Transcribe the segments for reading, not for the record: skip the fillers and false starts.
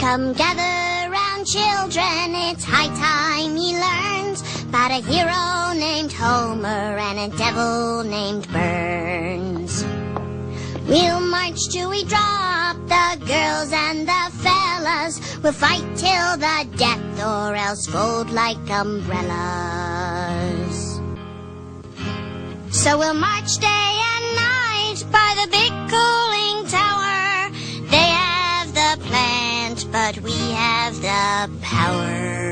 Come gather round, children, it's high time he learns about a hero named Homer and a devil named Burns. We'll march till we drop, the girls and the fellas. We'll fight till the death or else fold like umbrellas. So we'll march day and night by the big cooling tower. They have the plant, but we have the power.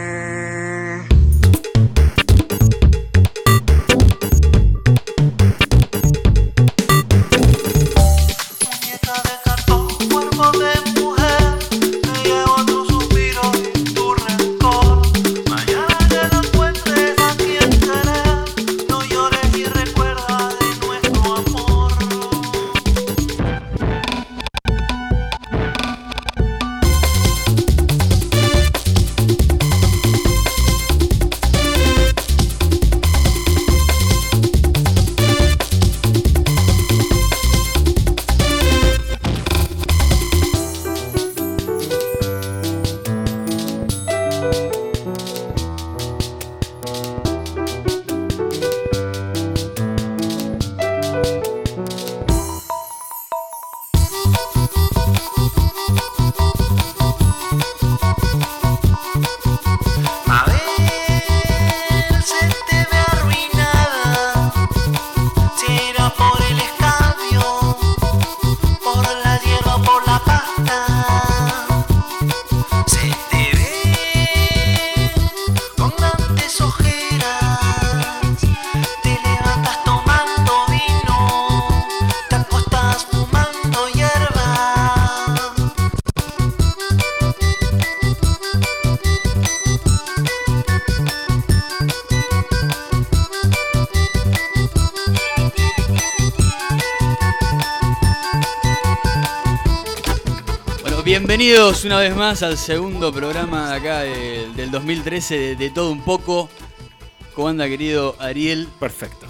Bienvenidos una vez más al segundo programa de acá del 2013 de Todo Un Poco. ¿Cómo anda, querido Ariel? Perfecto.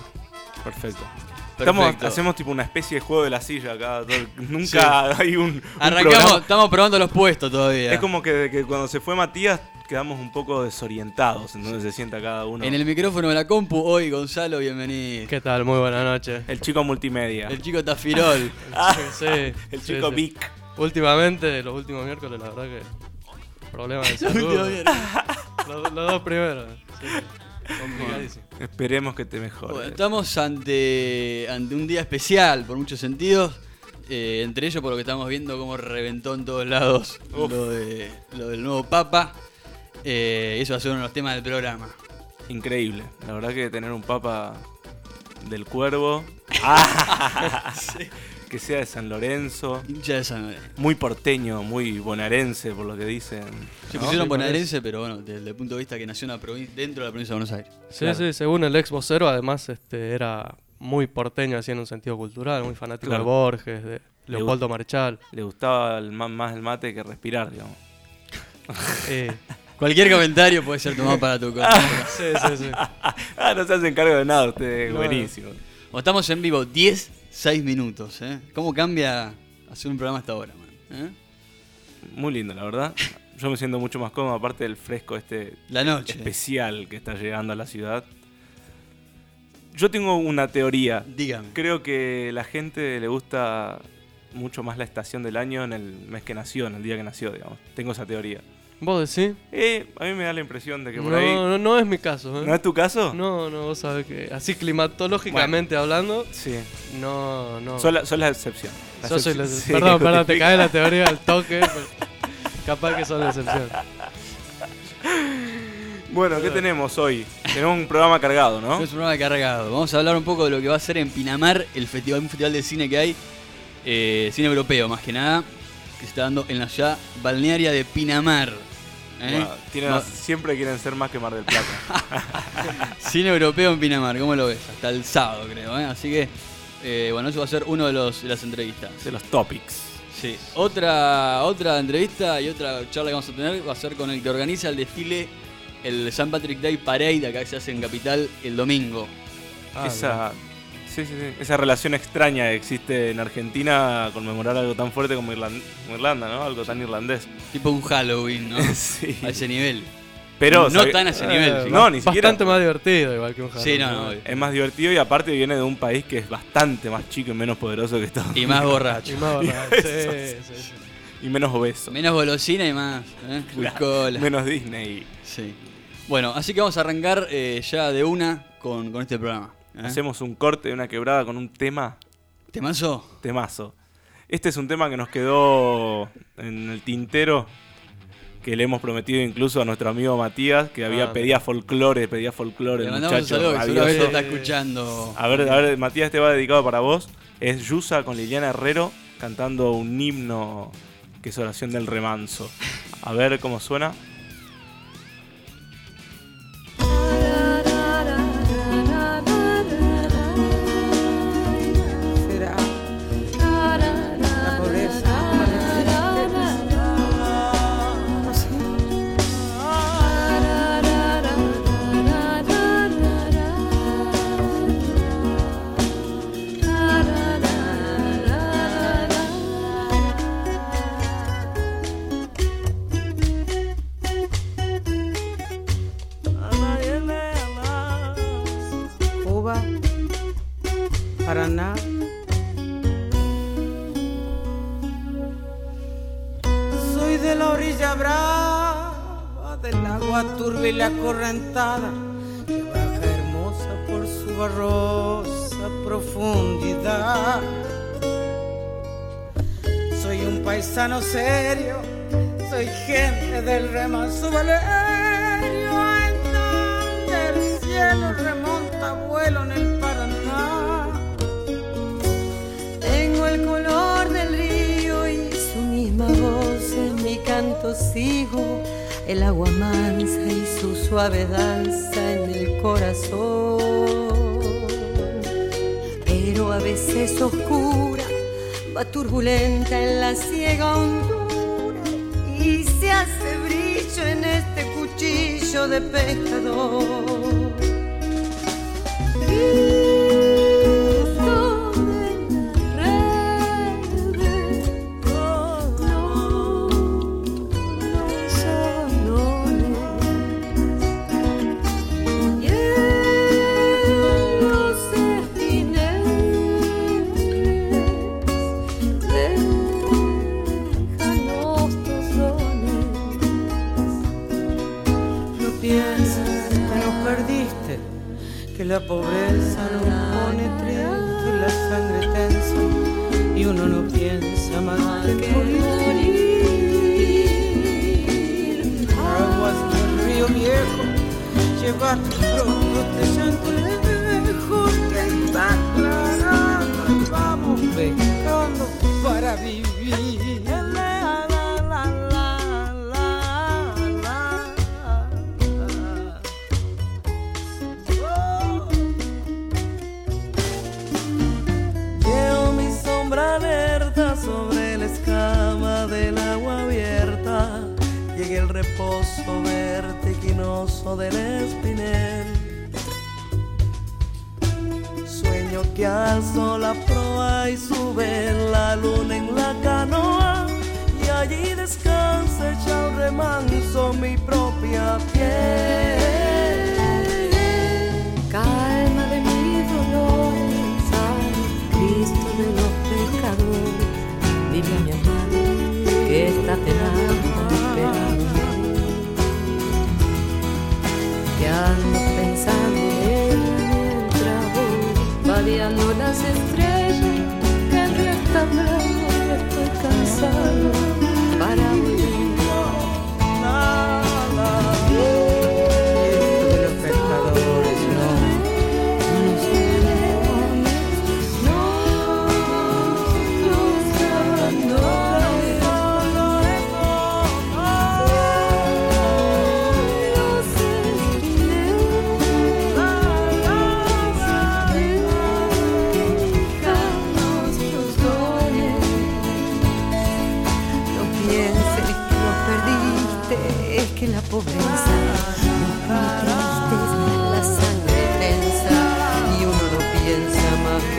Hacemos tipo una especie de juego de la silla acá. Nunca hay un Arrancamos, programa. estamos probando los puestos todavía. Es como que cuando se fue Matías quedamos un poco desorientados en donde se sienta cada uno. En el micrófono de la compu, hoy Gonzalo, bienvenido. ¿Qué tal? Muy buenas noches. El chico multimedia. El chico Tafirol. Sí, el chico sí. Vic. Últimamente, los últimos miércoles, la verdad que problemas de salud. los dos primeros. Sí, complicadísimo. Esperemos que te mejores. Bueno, estamos ante un día especial por muchos sentidos. Entre ellos por lo que estamos viendo cómo reventó en todos lados lo del nuevo Papa. Eso va a ser uno de los temas del programa. Increíble. La verdad que tener un Papa del Cuervo. Sí. Que sea de San Lorenzo. Hincha de San Lorenzo. Muy porteño, muy bonaerense por lo que dicen. Se pusieron bonaerense, pero bueno, desde el punto de vista que nació dentro de la provincia de Buenos Aires. Sí, Claro. sí, según el ex vocero, además era muy porteño, así en un sentido cultural, muy fanático Claro. de Borges, de Leopoldo Marechal. Le gustaba más el mate que respirar, digamos. Cualquier comentario puede ser tomado para tu contra. Sí. No se hacen cargo de nada ustedes, No. buenísimo. O estamos en vivo 6 minutos, ¿eh? ¿Cómo cambia hacer un programa hasta ahora, man? Muy lindo, la verdad. Yo me siento mucho más cómodo, aparte del fresco La noche. especial que está llegando a la ciudad. Yo tengo una teoría. Dígame. Creo que la gente le gusta mucho más la estación del año en el mes que nació, en el día que nació, digamos. Tengo esa teoría. ¿Vos decís? A mí me da la impresión de que por ahí... No es mi caso. ¿No es tu caso? No, vos sabés que así climatológicamente hablando, Sí. no. Sos la excepción. Yo soy la Sí, Perdón, te justifica. cae la teoría al toque. Pero capaz que son la excepción. Bueno, ¿qué tenemos hoy? Tenemos un programa cargado, ¿no? Es un programa cargado. Vamos a hablar un poco de lo que va a ser en Pinamar, un festival de cine que hay, cine europeo más que nada, que se está dando en la ciudad balnearia de Pinamar. Bueno, siempre quieren ser más que Mar del Plata. Cine europeo en Pinamar, ¿cómo lo ves? Hasta el sábado, creo, ¿eh? Así que, bueno, eso va a ser uno de las entrevistas. De los topics. Sí. Otra entrevista y otra charla que vamos a tener va a ser con el que organiza el desfile, el St. Patrick Day Parade, acá que se hace en Capital el domingo. Esa Sí. Esa relación extraña que existe en Argentina a conmemorar algo tan fuerte como Irlanda, ¿no? Algo tan irlandés. Tipo un Halloween, ¿no? Sí. A ese nivel. Pero no tan a ese nivel. No, ni siquiera. Bastante más divertido igual que un Halloween. Sí, no. Es más divertido y aparte viene de un país que es bastante más chico y menos poderoso que Estados Unidos. Y más borracho. Y más borracho. Sí. Y menos obeso. Menos golosina y más. Cola. Menos Disney. Sí. Bueno, así que vamos a arrancar ya de una con este programa. Hacemos un corte de una quebrada con un tema. ¿Temazo? Temazo. Este es un tema que nos quedó en el tintero, que le hemos prometido incluso a nuestro amigo Matías, que pedía folclore, Le el mandamos muchacho un saludo, que rabioso. seguramente está escuchando. A ver, Matías, te va dedicado para vos. Es Yusa con Liliana Herrero cantando un himno que es Oración del Remanso. A ver cómo suena. Paraná. Soy de la orilla brava, del agua turbia y la correntada, que baja hermosa por su barrosa profundidad. Soy un paisano serio, soy gente del remanso valerio, en donde el cielo remonta vuelo en el Paraná. Tengo el color del río y su misma voz en mi canto sigo, el agua mansa y su suave danza en el corazón. Pero a veces oscura, va turbulenta en la ciega hondura y se hace brillo en este cuchillo de pescador. Que la pobreza nos pone triste, la sangre tensa y uno no piensa más que morir. Aguas del río viejo, llevar pronto este llanto lejos que está aclarando y vamos pescando para vivir. Sobre la escama del agua abierta llega el reposo vertiginoso del espinel. Sueño que alzo la proa y sube la luna en la canoa y allí descansa hecha un remanso mi propia piel. Calma de mi dolor, Cristo de los pecadores, dile a mi amado que está penando, esperándome, que ando pensando en él mientras voy vadeando las estrellas que en río está blanco, estoy cansado para volver. La pobreza nos pone tristes, la sangre tensa y uno no piensa más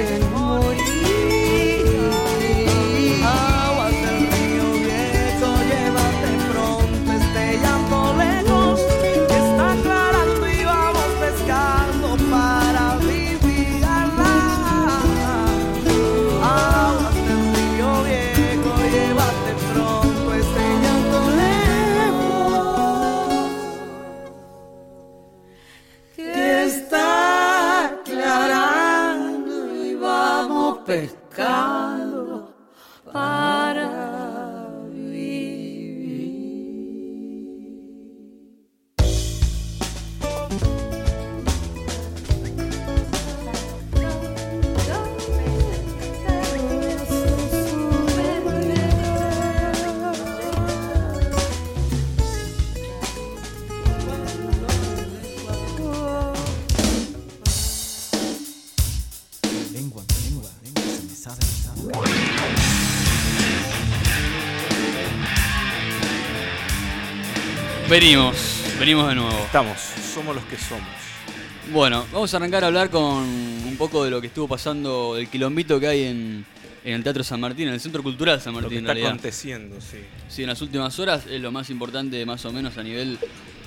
Venimos de nuevo. Somos los que somos. Bueno, vamos a arrancar a hablar con un poco de lo que estuvo pasando, del quilombito que hay en el Teatro San Martín, en el Centro Cultural San Martín. Lo que en está realidad. aconteciendo, sí. Sí, en las últimas horas es lo más importante, más o menos a nivel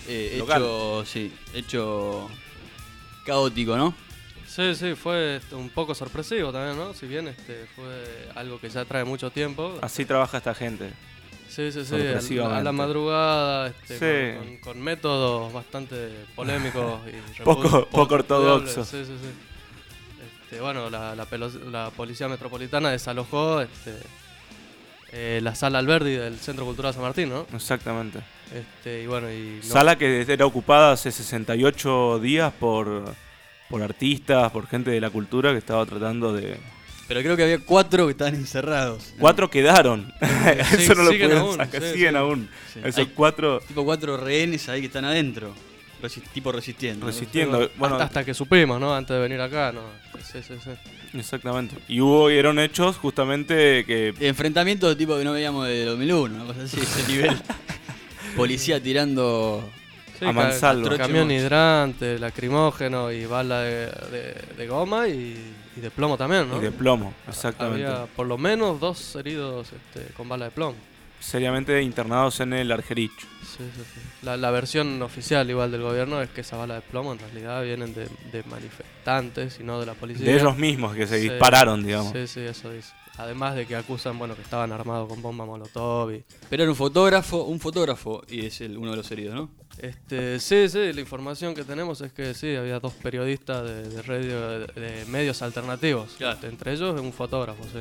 hecho caótico, ¿no? Sí, fue un poco sorpresivo también, ¿no? Si bien fue algo que ya trae mucho tiempo. Así trabaja esta gente. Sí, a la madrugada, con métodos bastante polémicos y poco ortodoxos. Sí. Bueno, la Policía Metropolitana desalojó la Sala Alberdi del Centro Cultural San Martín, ¿no? Exactamente. No. Sala que era ocupada hace 68 días por artistas, por gente de la cultura que estaba tratando de... Pero creo que había 4 que estaban encerrados. 4 quedaron. Eso no lo pudieron sacar. Siguen sí. aún. Sí. Esos Hay 4... Tipo 4 rehenes ahí que están adentro. Resistiendo. Bueno, hasta que supimos, ¿no? Antes de venir acá, ¿no? Sí. Exactamente. Y hubieron hechos justamente que... Enfrentamientos de tipo que no veíamos de 2001, una cosa así, ese nivel. Policía tirando... a mansalva. Camión hidrante, lacrimógeno y bala de goma y de plomo también, ¿no? Y de plomo, exactamente. Había por lo menos 2 heridos con bala de plomo. Seriamente internados en el Argerich. Sí. La versión oficial igual del gobierno es que esa bala de plomo en realidad vienen de manifestantes y no de la policía. De ellos mismos que se dispararon, digamos. Sí, eso dice. Además de que acusan, que estaban armados con bomba molotov. Pero era un fotógrafo y es uno de los heridos, ¿no? Sí, la información que tenemos es que sí, había 2 periodistas de radio, de medios alternativos. Claro. Entre ellos un fotógrafo, sí.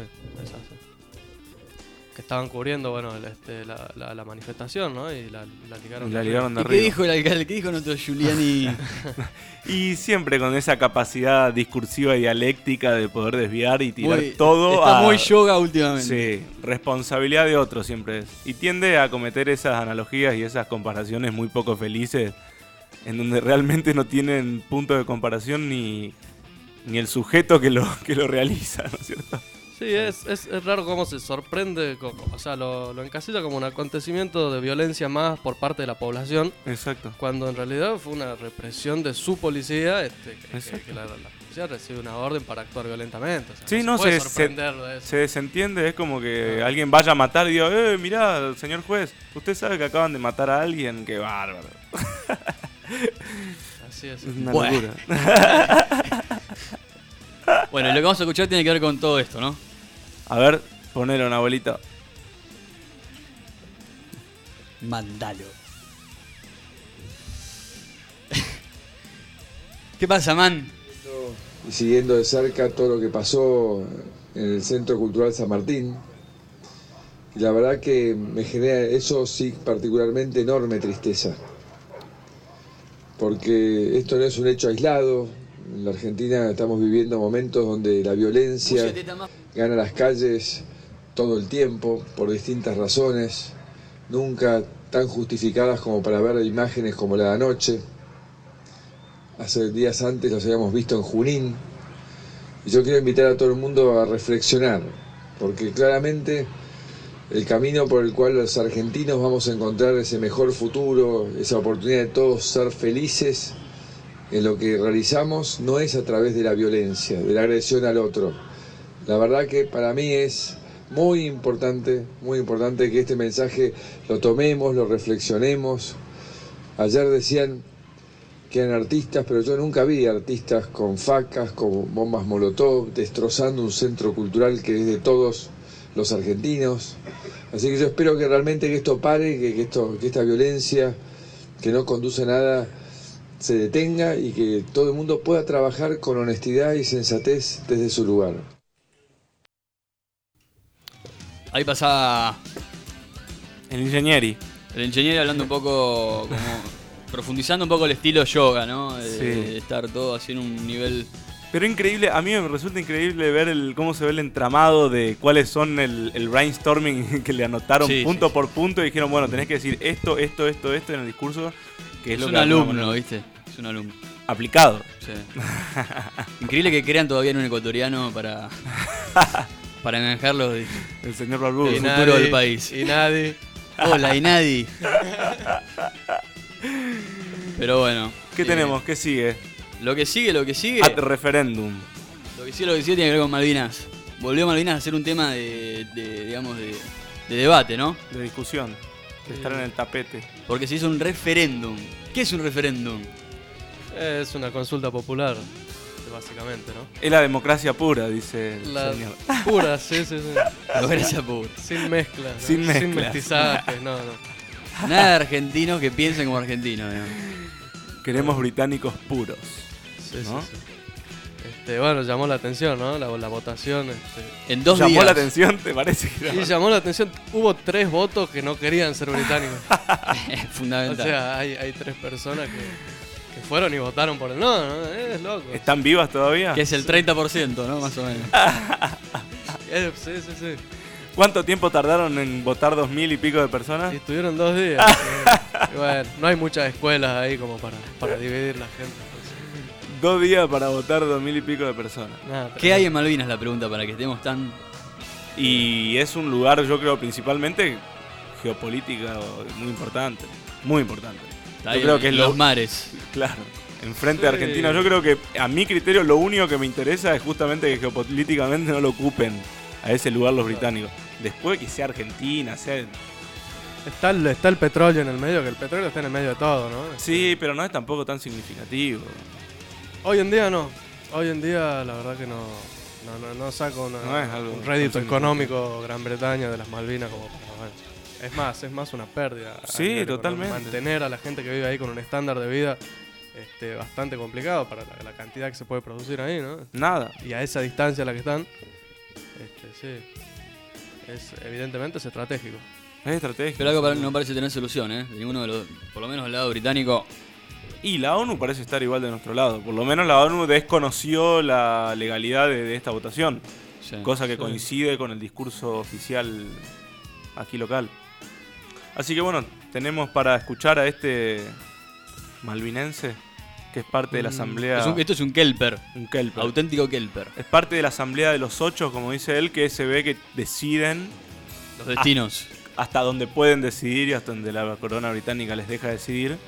Que estaban cubriendo, la manifestación, ¿no? Y la ligaron de arriba. ¿Qué dijo el alcalde? ¿Qué dijo nuestro Giuliani? Y siempre con esa capacidad discursiva y dialéctica de poder desviar y tirar todo está muy yoga últimamente. Sí, responsabilidad de otro siempre es. Y tiende a cometer esas analogías y esas comparaciones muy poco felices, en donde realmente no tienen punto de comparación ni el sujeto que lo realiza, ¿no es cierto? Sí, es raro cómo se sorprende, lo encasilla como un acontecimiento de violencia más por parte de la población. Exacto. Cuando en realidad fue una represión de su policía, que la policía recibe una orden para actuar violentamente. Sí, no se puede sorprender de eso. Se desentiende, es como que alguien vaya a matar y diga, mirá, señor juez, usted sabe que acaban de matar a alguien, qué bárbaro. Así es. Es una locura. Bueno, y lo que vamos a escuchar tiene que ver con todo esto, ¿no? A ver, ponelo, una abuelita. Mandalo. ¿Qué pasa, man? Y siguiendo de cerca todo lo que pasó en el Centro Cultural San Martín. Y la verdad que me genera eso sí particularmente enorme tristeza. Porque esto no es un hecho aislado. En la Argentina estamos viviendo momentos donde la violencia gana las calles todo el tiempo por distintas razones, nunca tan justificadas como para ver imágenes como la de anoche. Hace días antes los habíamos visto en Junín. Y yo quiero invitar a todo el mundo a reflexionar, porque claramente el camino por el cual los argentinos vamos a encontrar ese mejor futuro, esa oportunidad de todos ser felices en lo que realizamos, no es a través de la violencia, de la agresión al otro. La verdad que para mí es muy importante que este mensaje lo tomemos, lo reflexionemos. Ayer decían que eran artistas, pero yo nunca vi artistas con facas, con bombas molotov, destrozando un centro cultural que es de todos los argentinos. Así que yo espero que realmente que esto pare, que esta violencia que no conduce a nada se detenga y que todo el mundo pueda trabajar con honestidad y sensatez desde su lugar. Ahí pasaba el ingenieri. El ingeniero hablando un poco, como profundizando un poco el estilo yoga, ¿no? De estar todo así en un nivel... Pero increíble, a mí me resulta increíble ver cómo se ve el entramado de cuáles son el brainstorming que le anotaron punto por punto y dijeron, bueno, tenés que decir esto en el discurso. Que es un alumno, ¿viste? Es un alumno. Aplicado. Sí. Increíble que crean todavía en un ecuatoriano para engajarlo. El señor Barbudo. El futuro del país. Inadi. Hola, Inadi. Pero bueno. ¿Qué tenemos? ¿Qué sigue? Lo que sigue. Ad referendum. Lo que sigue tiene que ver con Malvinas. Volvió Malvinas a ser un tema de debate, ¿no? De discusión. De estar en el tapete. Porque se hizo un referéndum. ¿Qué es un referéndum? Es una consulta popular, básicamente, ¿no? Es la democracia pura, dice el La señor. pura, sí. Democracia pura. Sin mezclas, ¿no? Sin mezclas. Sin mestizajes, no. Nada de argentinos que piensen como argentinos, digamos. Queremos británicos puros. Sí, ¿no? sí. Bueno, llamó la atención, ¿no? La votación. En 2 ¿Llamó días. la atención, te parece? Sí, llamó la atención. Hubo 3 votos que no querían ser británicos. Es O fundamental. sea, hay 3 personas que fueron y votaron por el no, es loco. ¿Están vivas todavía? Que es el 30%, ¿no? Más o menos. Sí. ¿Cuánto tiempo tardaron en votar 2000 y pico de personas? Y estuvieron 2 días. Y bueno, no hay muchas escuelas ahí como para dividir la gente. 2 días para votar 2000 y pico de personas. Nada, ¿Qué hay en Malvinas? La pregunta para que estemos tan... Y es un lugar, yo creo, principalmente geopolítica muy importante. Muy importante. Está Yo ahí creo en que es los mares. Claro. Enfrente de Argentina. Yo creo que, a mi criterio, lo único que me interesa es justamente que geopolíticamente no lo ocupen a ese lugar los británicos. Después que sea Argentina, sea... Está el petróleo en el medio, que el petróleo está en el medio de todo, ¿no? Sí, pero no es tampoco tan significativo. Hoy en día no. Hoy en día la verdad que no saco No es algo un rédito tan económico Gran Bretaña de las Malvinas como para... Bueno, es más una pérdida. a Sí, nivel totalmente. económico. Mantener a la gente que vive ahí con un estándar de vida bastante complicado para la cantidad que se puede producir ahí, ¿no? Nada. Y a esa distancia a la que están, sí. Evidentemente es estratégico. Es estratégico. Pero algo no parece tener solución, ¿eh? De ninguno de los... Por lo menos del lado británico... Y la ONU parece estar igual de nuestro lado. Por lo menos la ONU desconoció la legalidad de esta votación. Sí. Cosa que coincide con el discurso oficial aquí local. Así que bueno, tenemos para escuchar a este malvinense, que es parte de la asamblea... Esto es un Kelper. Un Kelper. Auténtico Kelper. Es parte de la asamblea de los 8, como dice él, que se ve que deciden Los destinos. hasta donde pueden decidir y hasta donde la corona británica les deja decidir.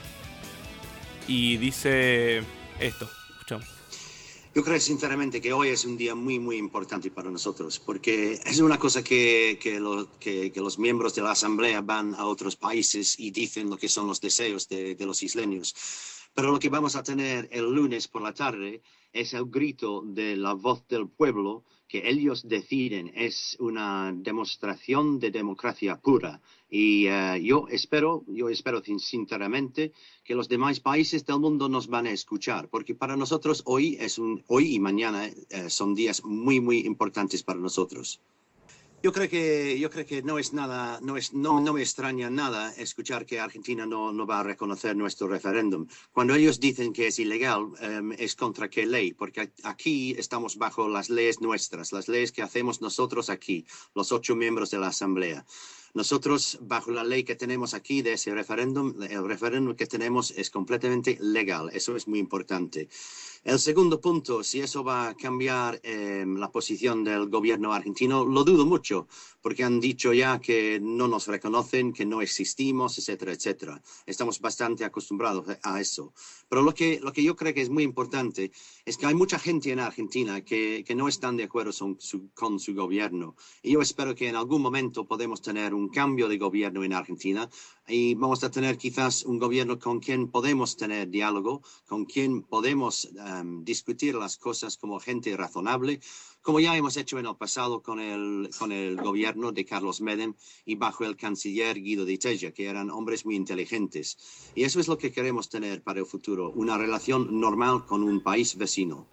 Y dice esto, escuchamos. Yo creo sinceramente que hoy es un día muy, muy importante para nosotros, porque es una cosa que los miembros de la Asamblea van a otros países y dicen lo que son los deseos de los isleños. Pero lo que vamos a tener el lunes por la tarde es el grito de la voz del pueblo, que ellos deciden. Es una demostración de democracia pura. Y yo espero sinceramente que los demás países del mundo nos van a escuchar, porque para nosotros hoy y mañana son días muy, muy importantes para nosotros. Yo creo que no me extraña nada escuchar que Argentina no va a reconocer nuestro referéndum. Cuando ellos dicen que es ilegal, ¿es contra qué ley? Porque aquí estamos bajo las leyes nuestras, las leyes que hacemos nosotros aquí, los 8 miembros de la Asamblea. Nosotros, bajo la ley que tenemos aquí de ese referéndum, el referéndum que tenemos es completamente legal. Eso es muy importante. El segundo punto, si eso va a cambiar la posición del gobierno argentino, lo dudo mucho, porque han dicho ya que no nos reconocen, que no existimos, etcétera, etcétera. Estamos bastante acostumbrados a eso. Pero lo que yo creo que es muy importante es que hay mucha gente en Argentina que no están de acuerdo con su gobierno. Y yo espero que en algún momento podemos tener un cambio de gobierno en Argentina y vamos a tener quizás un gobierno con quien podemos tener diálogo, con quien podemos discutir las cosas como gente razonable, como ya hemos hecho en el pasado con el gobierno de Carlos Menem y bajo el canciller Guido di Tello, que eran hombres muy inteligentes. Y eso es lo que queremos tener para el futuro, una relación normal con un país vecino.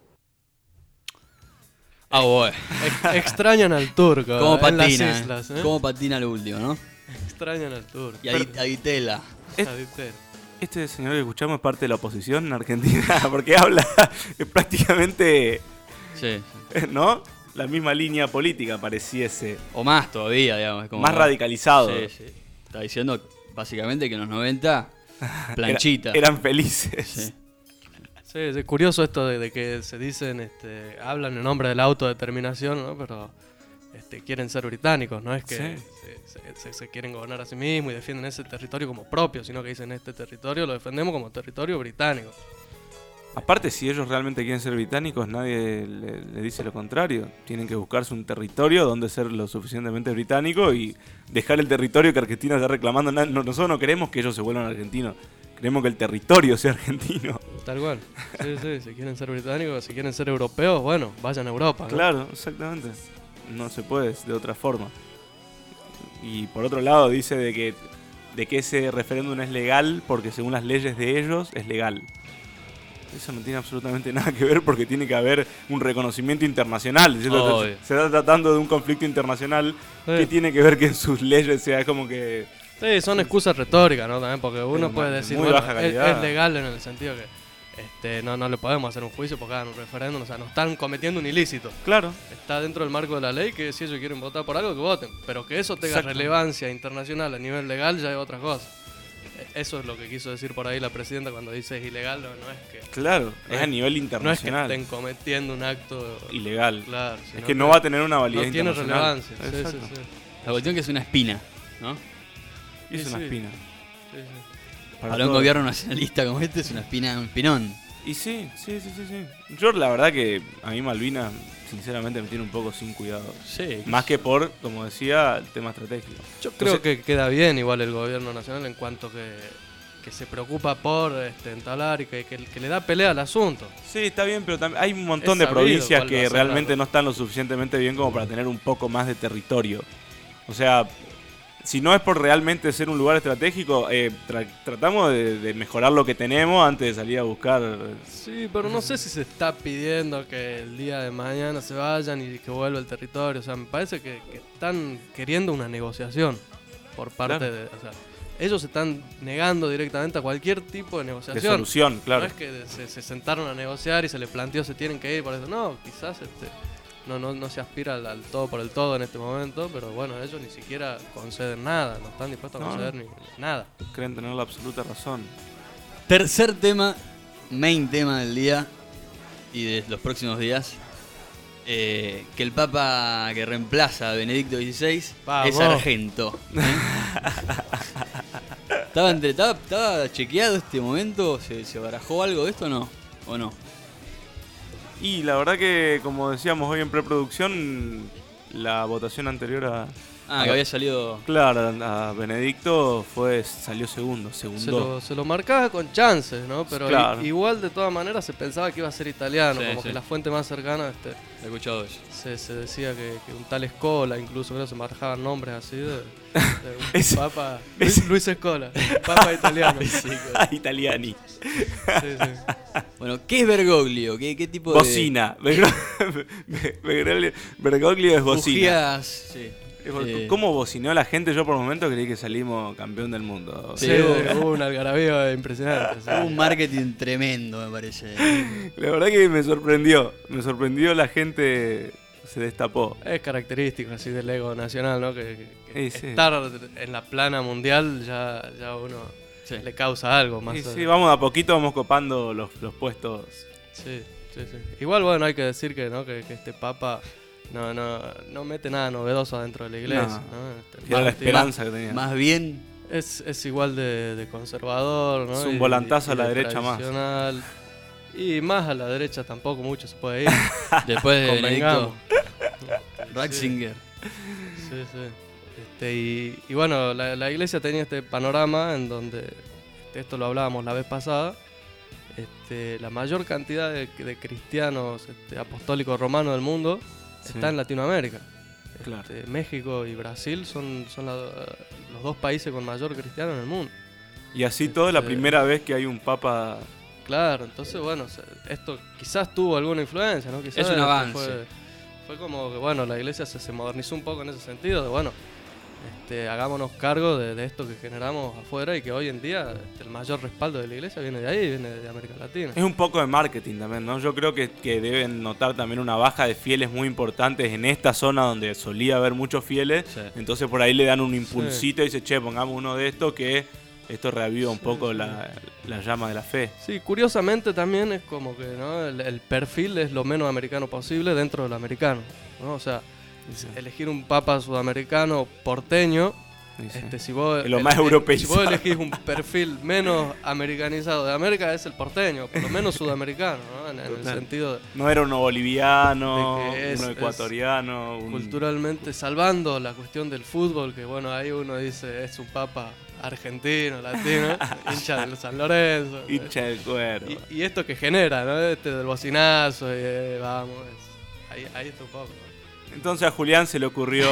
Ah, bueno. Extrañan al turco ¿Cómo en las patina? islas, ¿eh? ¿Cómo patina lo último, no? Extrañan al turco. Y a Ditela. Este señor que escuchamos es parte de la oposición en Argentina, porque habla prácticamente, Sí. ¿no? La misma línea política pareciese. O más todavía, digamos. Es como Más radicalizado. Sí. Está diciendo básicamente que en los 90, planchita. Eran felices. Sí. Sí, es curioso esto de que se dicen, hablan en nombre de la autodeterminación, ¿no? Pero quieren ser británicos, no es que Sí. se quieren gobernar a sí mismos y defienden ese territorio como propio, sino que dicen este territorio lo defendemos como territorio británico. Aparte, si ellos realmente quieren ser británicos, nadie le dice lo contrario. Tienen que buscarse un territorio donde ser lo suficientemente británico y dejar el territorio que Argentina está reclamando. Nosotros no queremos que ellos se vuelvan argentinos. Queremos que el territorio sea argentino. Tal cual. Sí, si quieren ser británicos, si quieren ser europeos, bueno, vayan a Europa, ¿no? Claro, exactamente. No se puede de otra forma. Y por otro lado dice de que ese referéndum es legal porque según las leyes de ellos es legal. Eso no tiene absolutamente nada que ver porque tiene que haber un reconocimiento internacional. Se está tratando de un conflicto internacional que tiene que ver que en sus leyes sea como que... Sí, son excusas retóricas, ¿no? También porque uno puede decir, muy bueno, baja calidad. es legal en el sentido que no le podemos hacer un juicio porque hagan un referéndum, o sea, no están cometiendo un ilícito. Claro. Está dentro del marco de la ley que si ellos quieren votar por algo, que voten. Pero que eso tenga relevancia internacional a nivel legal ya es otra cosa. Eso es lo que quiso decir por ahí la presidenta cuando dice es ilegal, no es que... Claro, es a nivel internacional. No es que estén cometiendo un acto ilegal. Claro, es que no va a tener una validez no tiene internacional. relevancia. Sí. La cuestión que es una espina, ¿no? Y es una espina. Sí. Para un gobierno nacionalista como este es una espina, un espinón. Y sí. Yo la verdad que a mí Malvinas sinceramente me tiene un poco sin cuidado. Sí. Más que por, como decía, el tema estratégico. Yo creo que queda bien igual el gobierno nacional en cuanto que se preocupa por entablar y que le da pelea al asunto. Sí, está bien, pero también hay un montón de provincias que realmente no están lo suficientemente bien como para tener un poco más de territorio. O sea, si no es por realmente ser un lugar estratégico, tratamos de mejorar lo que tenemos antes de salir a buscar. Sí, pero no sé si se está pidiendo que el día de mañana se vayan y que vuelva el territorio. O sea, me parece que están queriendo una negociación por parte de... O sea, ellos se están negando directamente a cualquier tipo de negociación. De solución, claro. No es que se sentaron a negociar y se les planteó se tienen que ir por eso. No, quizás no se aspira al todo por el todo en este momento, pero bueno, ellos ni siquiera conceden nada, no están dispuestos a conceder ni nada. Creen tener la absoluta razón. Tercer tema, main tema del día y de los próximos días, que el Papa que reemplaza a Benedicto XVI es argento. ¿Estaba chequeado este momento? ¿Se barajó algo de esto o no? Y la verdad que, como decíamos hoy en preproducción, la votación anterior que había salido... Claro, a Benedicto salió segundo. Se lo marcaba con chances, ¿no? Pero claro. Igual de todas maneras se pensaba que iba a ser italiano, que la fuente más cercana... He escuchado eso. Se decía que un tal Escola, incluso creo que se manejaban nombres así de un papa... Luis Escola, papa italiano. Italiani. Sí. Bueno, ¿qué es Bergoglio? ¿Qué tipo bocina. de...? Bergoglio es bocina. Bujías, sí. ¿Cómo bocinó la gente? Yo por un momento creí que salimos campeón del mundo. Sí, hubo un algarabío impresionante. Hubo un marketing tremendo, me parece. La verdad que me sorprendió la gente, se destapó. Es característico así del ego nacional, ¿no? Que sí. Estar en la plana mundial ya uno le causa algo más. Sí, vamos a poquito, vamos copando los puestos. Sí. Igual, bueno, hay que decir que este Papa... No mete nada novedoso dentro de la iglesia. ¿no? Era la esperanza que tenía. Más bien es igual de conservador, ¿no? Es un volantazo a la derecha más. Y más a la derecha tampoco mucho se puede ir. Después de Benedicto Ratzinger. Sí. Y bueno, la iglesia tenía este panorama en donde, esto lo hablábamos la vez pasada, la mayor cantidad de cristianos apostólicos romanos del mundo está en Latinoamérica. Claro. México y Brasil son los dos países con mayor cristiano en el mundo. Y así todo es la primera vez que hay un papa. Claro, entonces bueno, esto quizás tuvo alguna influencia, ¿no? Quizás es un avance. Fue como que bueno, la iglesia se modernizó un poco en ese sentido, de bueno, hagámonos cargo de esto que generamos afuera y que hoy en día el mayor respaldo de la iglesia viene de ahí, viene de América Latina. Es un poco de marketing también, ¿no? Yo creo que deben notar también una baja de fieles muy importantes en esta zona donde solía haber muchos fieles. Sí. Entonces por ahí le dan un impulsito y dicen, che, pongamos uno de estos que esto reaviva un poco la llama de la fe. Sí, curiosamente también es como que, ¿no? El perfil es lo menos americano posible dentro del americano, ¿no? O sea, elegir un papa sudamericano porteño. Si vos, lo más europeizado. Si vos elegís un perfil menos americanizado de América, es el porteño, por lo menos sudamericano, ¿no? En el sentido de, no era uno boliviano, uno ecuatoriano. Culturalmente, salvando la cuestión del fútbol, que bueno, ahí uno dice es un papa argentino, latino, hincha del San Lorenzo. Hincha del Cuervo. Y esto que genera, ¿no? Del bocinazo, vamos, ahí está un poco, ¿no? Entonces a Julián se le ocurrió...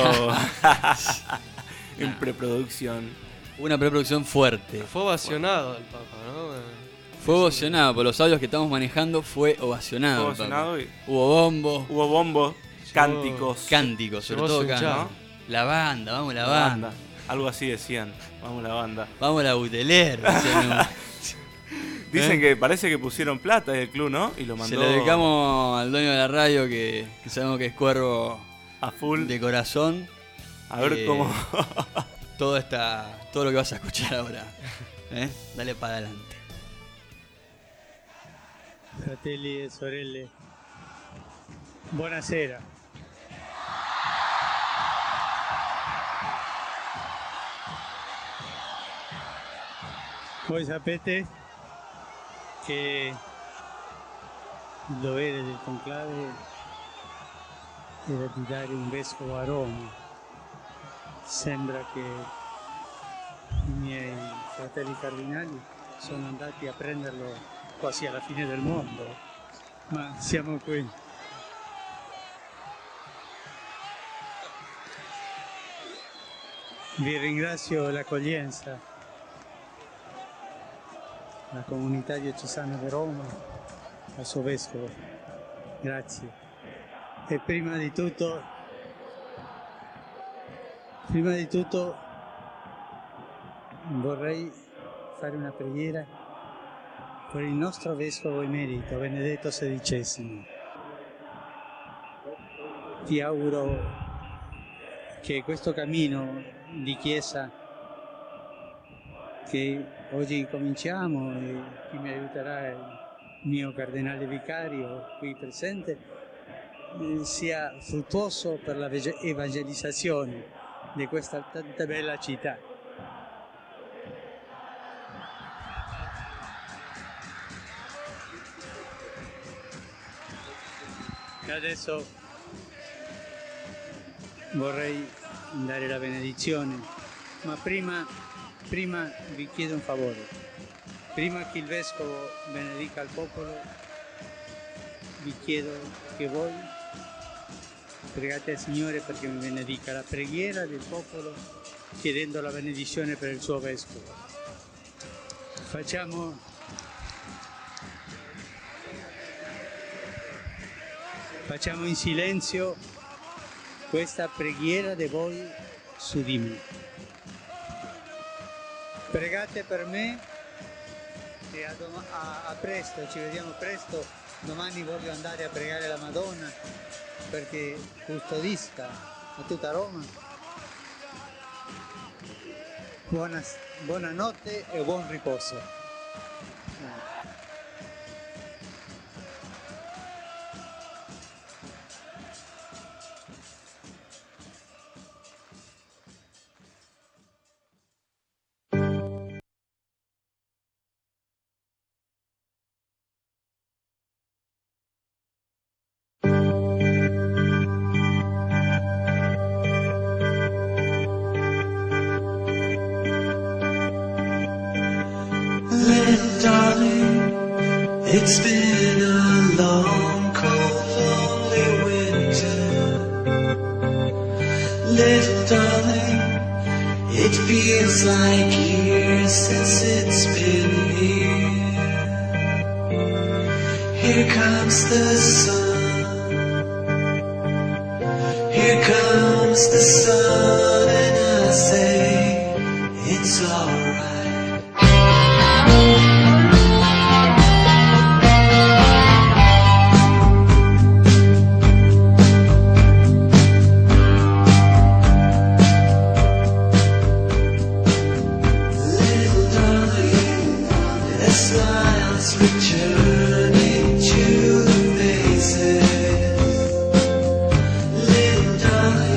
en preproducción. Una preproducción fuerte. Fue ovacionado el Papa, ¿no? Fue ovacionado, por los audios que estamos manejando fue ovacionado. Fue ovacionado Hubo bombos. Cánticos. Cánticos, sobre todo acá, ¿no? La banda, vamos la banda. Algo así decían, vamos la banda. Vamos la butelera. Dicen que parece que pusieron plata del club, ¿no? Y lo mandó. Se lo dedicamos al dueño de la radio, que sabemos que es cuervo a full de corazón. A ver cómo... todo lo que vas a escuchar ahora. Dale para adelante. Fratelli e sorelle, buonasera. Voi sapete che il dovere del conclave era di dare un vescovo a Roma. Sembra che i miei fratelli cardinali sono andati a prenderlo quasi alla fine del mondo, ma siamo qui. Vi ringrazio l'accoglienza, la comunità diocesana di Roma, al suo vescovo, grazie. E prima di tutto vorrei fare una preghiera per il nostro vescovo emerito Benedetto XVI. Ti auguro che questo cammino di Chiesa che oggi incominciamo, e chi mi aiuterà è il mio cardinale vicario qui presente, sia fruttuoso per la evangelizzazione di questa tanta bella città. E adesso vorrei dare la benedizione, ma prima vi chiedo un favore. Prima che il Vescovo benedica il popolo, vi chiedo che voi pregate al Signore perché mi benedica la preghiera del popolo, chiedendo la benedizione per il suo Vescovo. Facciamo in silenzio questa preghiera di voi su di me. Pregate per me e a presto, ci vediamo presto. Domani voglio andare a pregare la Madonna perché custodisca a tutta Roma. Buonanotte e buon riposo. It's been a long, cold, lonely winter. Little darling, it feels like years since it's been here. Here comes the sun. Here comes the sun, and I say it's alright. Returning to the faces, little darling.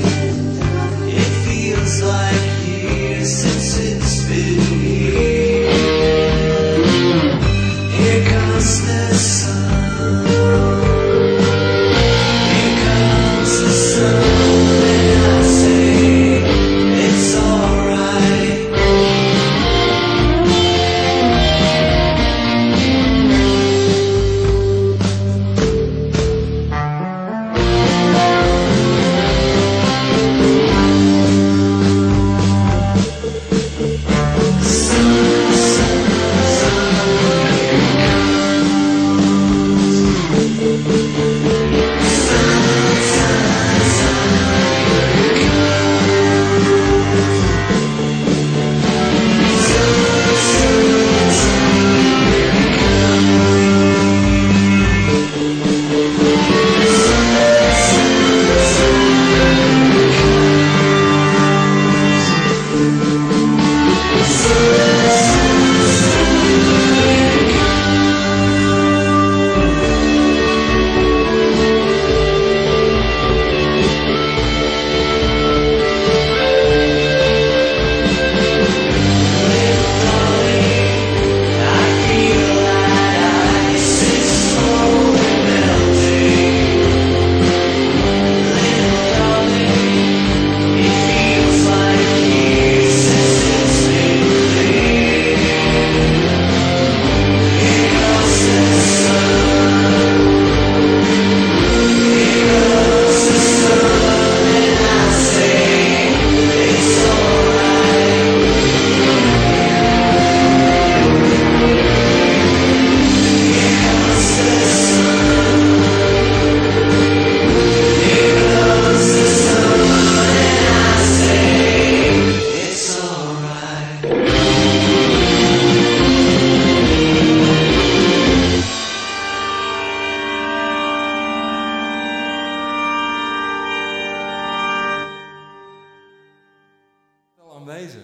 aanwezig.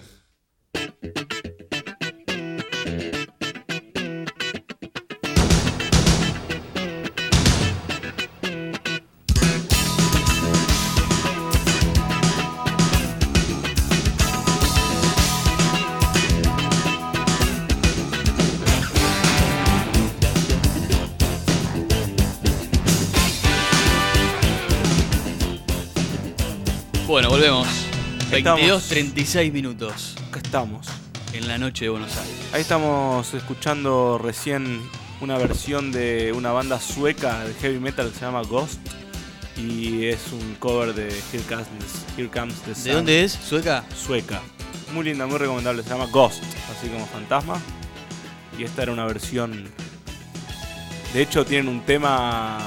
Bueno, volvemos. Estamos. 22:36 minutos Acá estamos. en la noche de Buenos Aires. Ahí estamos escuchando recién una versión de una banda sueca de heavy metal que se llama Ghost. Y es un cover de Here Comes the Sun. ¿De dónde es? ¿Sueca? Sueca. Muy linda, muy recomendable. Se llama Ghost, así como fantasma. Y esta era una versión. De hecho, tienen un tema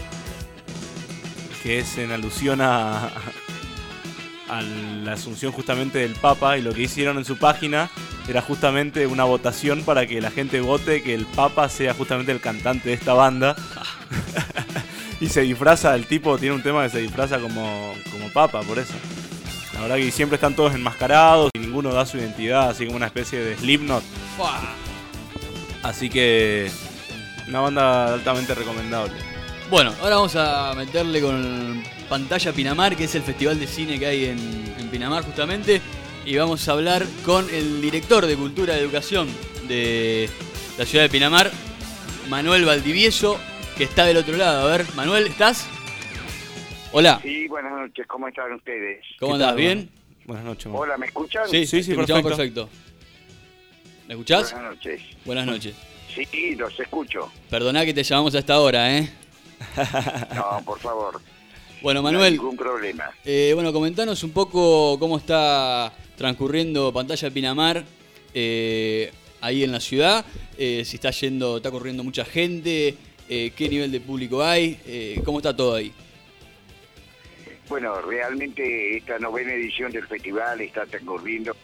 que es en alusión a la asunción justamente del Papa, y lo que hicieron en su página era justamente una votación para que la gente vote que el Papa sea justamente el cantante de esta banda. Y se disfraza, el tipo tiene un tema que se disfraza como Papa, por eso. La verdad que siempre están todos enmascarados y ninguno da su identidad, así como una especie de Slipknot. Así que una banda altamente recomendable. Bueno, ahora vamos a meterle con Pantalla Pinamar, que es el festival de cine que hay en Pinamar justamente. Y vamos a hablar con el director de Cultura y Educación de la ciudad de Pinamar, Manuel Valdivieso, que está del otro lado. A ver, Manuel, ¿estás? Hola. Sí, buenas noches, ¿cómo están ustedes? ¿Cómo andás? ¿Bien? Buenas noches. Hola, ¿me escuchan? Sí, te escuchamos perfecto. ¿Me escuchás? Buenas noches. Buenas noches. Sí, los escucho. Perdoná que te llamamos a esta hora, ¿eh? No, por favor. Bueno, No hay Manuel, ningún problema. bueno, comentanos un poco cómo está transcurriendo Pantalla Pinamar ahí en la ciudad, si está corriendo mucha gente, qué nivel de público hay, cómo está todo ahí. Bueno, realmente esta 9ª edición del festival está transcurriendo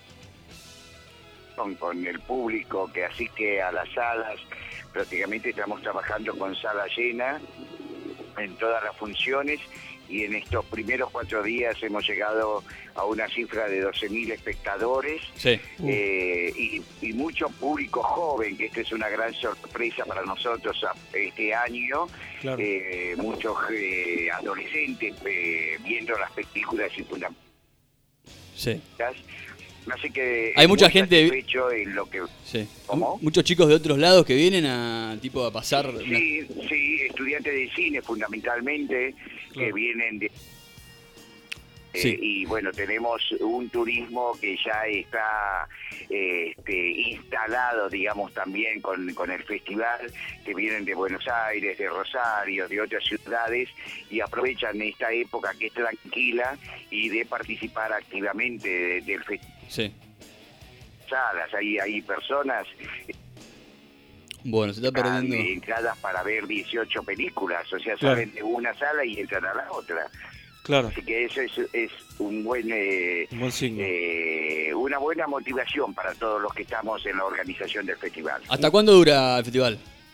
con el público que asiste a las salas. Prácticamente estamos trabajando con sala llena en todas las funciones, y en estos primeros 4 días hemos llegado a una cifra de 12.000 espectadores. Sí. Y mucho público joven, que esta es una gran sorpresa para nosotros este año. Claro. Muchos adolescentes viendo las películas y Sí. Así que Hay mucha muy gente. satisfecho en lo que... Sí. ¿Cómo? Muchos chicos de otros lados que vienen a pasar. Sí, estudiantes de cine fundamentalmente, que vienen de... Sí. Y bueno, tenemos un turismo que ya está instalado, digamos, también con el festival, que vienen de Buenos Aires, de Rosario, de otras ciudades, y aprovechan esta época que es tranquila y de participar activamente del festival. Sí. Salas, hay personas... Bueno, se está perdiendo. entradas para ver 18 películas, o sea, Claro. salen de una sala y entran a la otra. Claro. Así que eso es un buen signo. una buena motivación para todos los que estamos en la organización del festival. ¿Hasta cuándo dura el festival?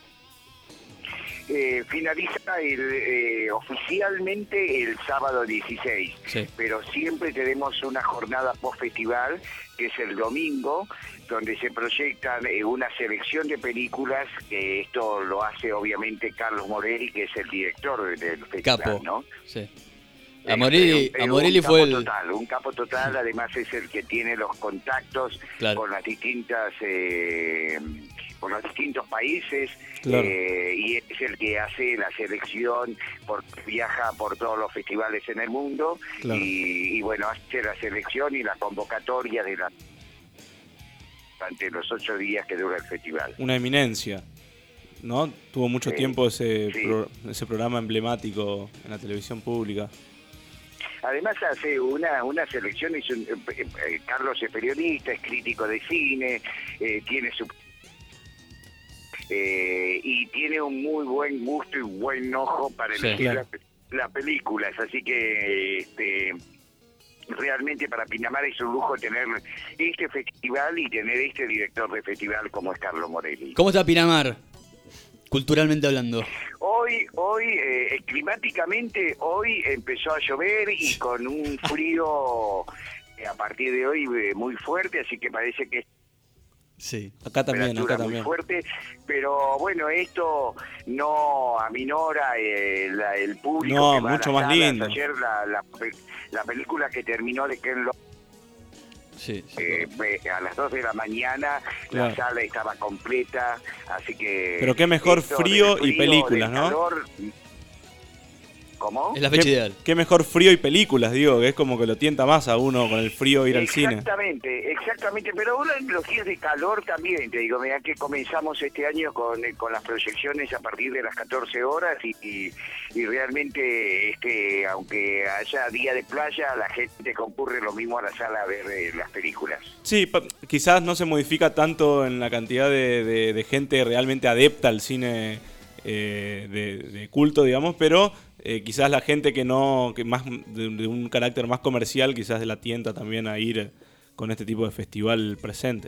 Finaliza oficialmente el sábado 16, Sí. pero siempre tenemos una jornada post-festival, que es el domingo, donde se proyectan una selección de películas, que esto lo hace obviamente Carlos Morelli, que es el director del festival, Capo. ¿no? Sí. A Morelli un fue capo el... total, un capo total, además es el que tiene los contactos Claro. con las distintas con los distintos países. Claro. Y es el que hace la selección, viaja por todos los festivales en el mundo. Claro. Y bueno, hace la selección y la convocatoria durante los 8 días que dura el festival. Una eminencia, ¿no? Tuvo mucho tiempo ese programa emblemático en la televisión pública. Además hace una selección, Carlos es periodista, es crítico de cine, tiene su... y tiene un muy buen gusto y buen ojo para Sí, elegir claro. las películas, así que realmente para Pinamar es un lujo tener este festival y tener este director de festival como es Carlos Morelli. ¿Cómo está Pinamar, culturalmente hablando? Hoy climáticamente, hoy empezó a llover y con un frío a partir de hoy muy fuerte, así que parece que Sí, acá también. muy fuerte, pero bueno, esto no aminora el público. No, que va mucho a las más salas. lindo. Ayer la película que terminó de Ken Loach, a las 2 de la mañana, Claro. la sala estaba completa, así que... Pero qué mejor esto frío del y películas, del ¿no? calor, ¿cómo? Es la fecha ¿Qué, ideal. qué mejor frío y películas, digo, que es como que lo tienta más a uno con el frío ir al cine. Exactamente, pero ahora en los días de calor también, te digo, mira que comenzamos este año con las proyecciones a partir de las 14 horas y realmente, aunque haya día de playa, la gente concurre lo mismo a la sala a ver las películas. Sí, quizás no se modifica tanto en la cantidad de gente realmente adepta al cine de culto, digamos, pero quizás la gente que más de un carácter más comercial, quizás la tienta también a ir con este tipo de festival presente.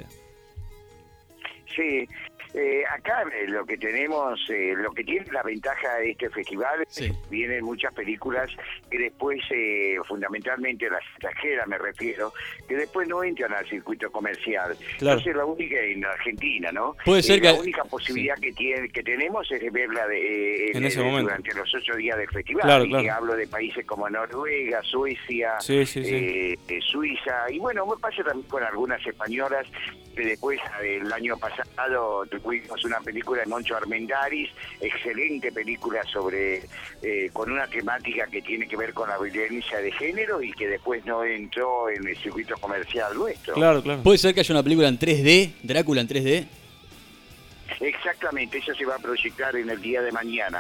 Sí, acá lo que tenemos, lo que tiene la ventaja de este festival, vienen muchas películas que después, fundamentalmente las extranjeras me refiero, que después no entran al circuito comercial. Claro. Entonces la única en Argentina, ¿no? Puede ser la que- única posibilidad que tenemos es de verla En ese momento. durante los 8 días del festival. Claro, y claro. hablo de países como Noruega, Suecia, Sí. Suiza, y bueno, me pasa también con algunas españolas, que después el año pasado tuvimos una película de Moncho Armendáriz, excelente película sobre con una temática que tiene que ver con la violencia de género y que después no entró en el circuito comercial nuestro. Claro. ¿Puede ser que haya una película en 3D, Drácula en 3D? Exactamente, eso se va a proyectar en el día de mañana.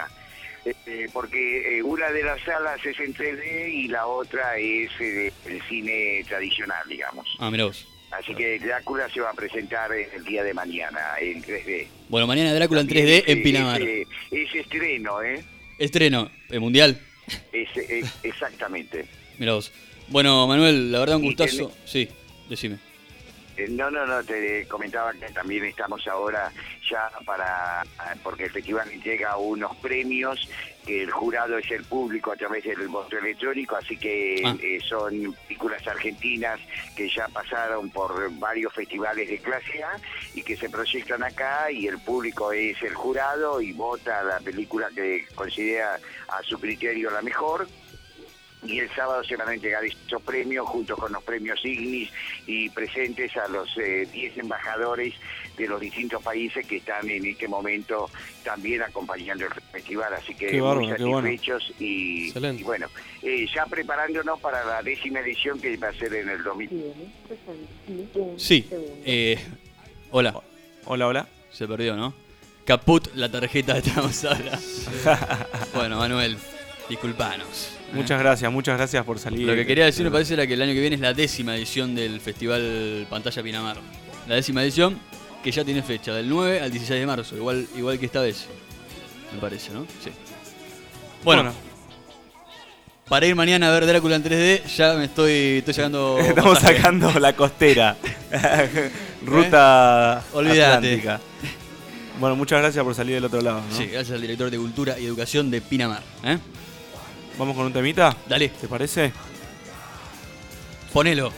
Porque una de las salas es en 3D y la otra es el cine tradicional, digamos. Ah, mirá vos. Así que Drácula se va a presentar el día de mañana en 3D. Bueno, mañana Drácula en 3D en Pinamar. Ese estreno, Estreno, mundial. Exactamente. Mirá vos. Bueno, Manuel, la verdad un Y gustazo. Sí, decime. No, te comentaba que también estamos ahora ya porque el festival llega a unos premios, que el jurado es el público a través del voto electrónico, así que son películas argentinas que ya pasaron por varios festivales de clase A y que se proyectan acá y el público es el jurado y vota la película que considera a su criterio la mejor. Y el sábado se van a entregar estos premios junto con los premios Ignis y presentes a los 10 embajadores de los distintos países que están en este momento también acompañando el festival, así que Qué bárbaro, muy qué bueno. satisfechos y bueno, ya preparándonos para la 10ª edición que va a ser en el 2000. Sí. Hola. Hola. Se perdió, ¿no? Caput la tarjeta de estamos ahora. Bueno, Manuel, disculpanos. Muchas gracias por salir. Lo que quería decir me parece era que el año que viene es la 10ª edición del Festival Pantalla Pinamar. La 10ª edición que ya tiene fecha, del 9 al 16 de marzo, igual que esta vez. Me parece, ¿no? Sí. Bueno. Para ir mañana a ver Drácula en 3D, ya me estoy sacando... Estamos sacando la costera. Ruta Olvídate. Atlántica. Bueno, muchas gracias por salir del otro lado, ¿no? Sí, gracias al director de Cultura y Educación de Pinamar. ¿Vamos con un temita? Dale. ¿Te parece? Ponelo.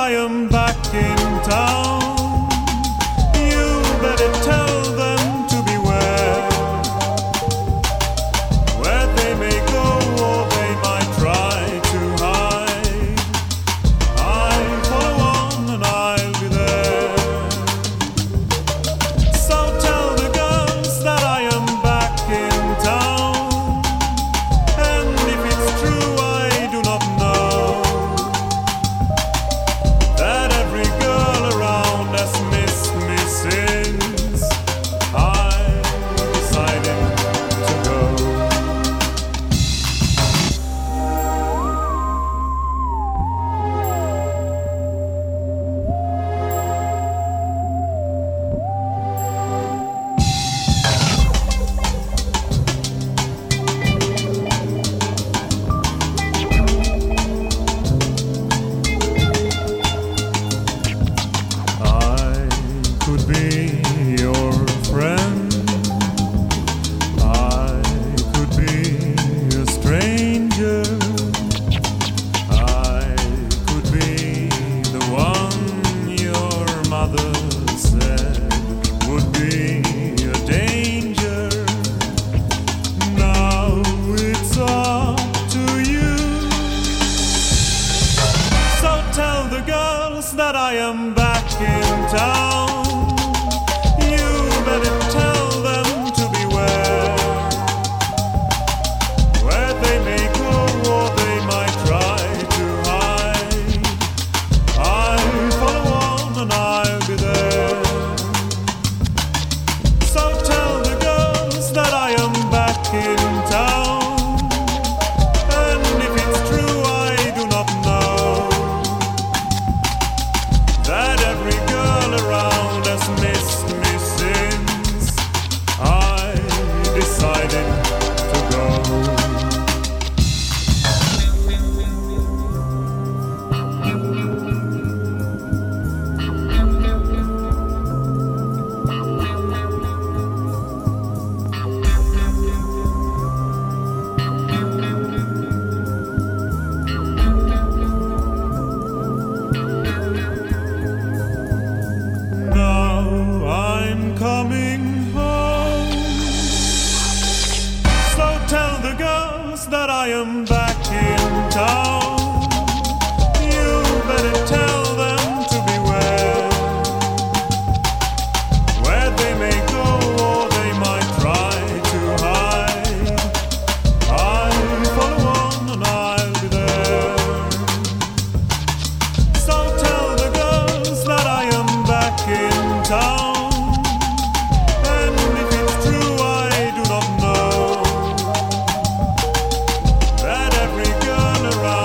I am back in town. You better tell them to beware, where they may go or they might try to hide. I follow on and I'll be there. So tell the girls that I am back in town. And if it's true, I do not know that every girl around has missed me since I decided to go. I could be your friend. I could be a stranger. I could be the one your mother said would be a danger. Now it's up to you. So tell the girls that I am back in town. You better tell them to beware, where they may go or they might try to hide. I'll follow on and I'll be there. So tell the girls that I am back in town. And if it's true, I do not know that every girl around has missed me since I decided to go. Now I'm coming home. So tell the girls that I am back in town. You better tell them to beware, where they may go or they might try to hide. I'll follow on and I'll be there. So tell the girls that I am back in town. And if it's true, I do not know that every girl around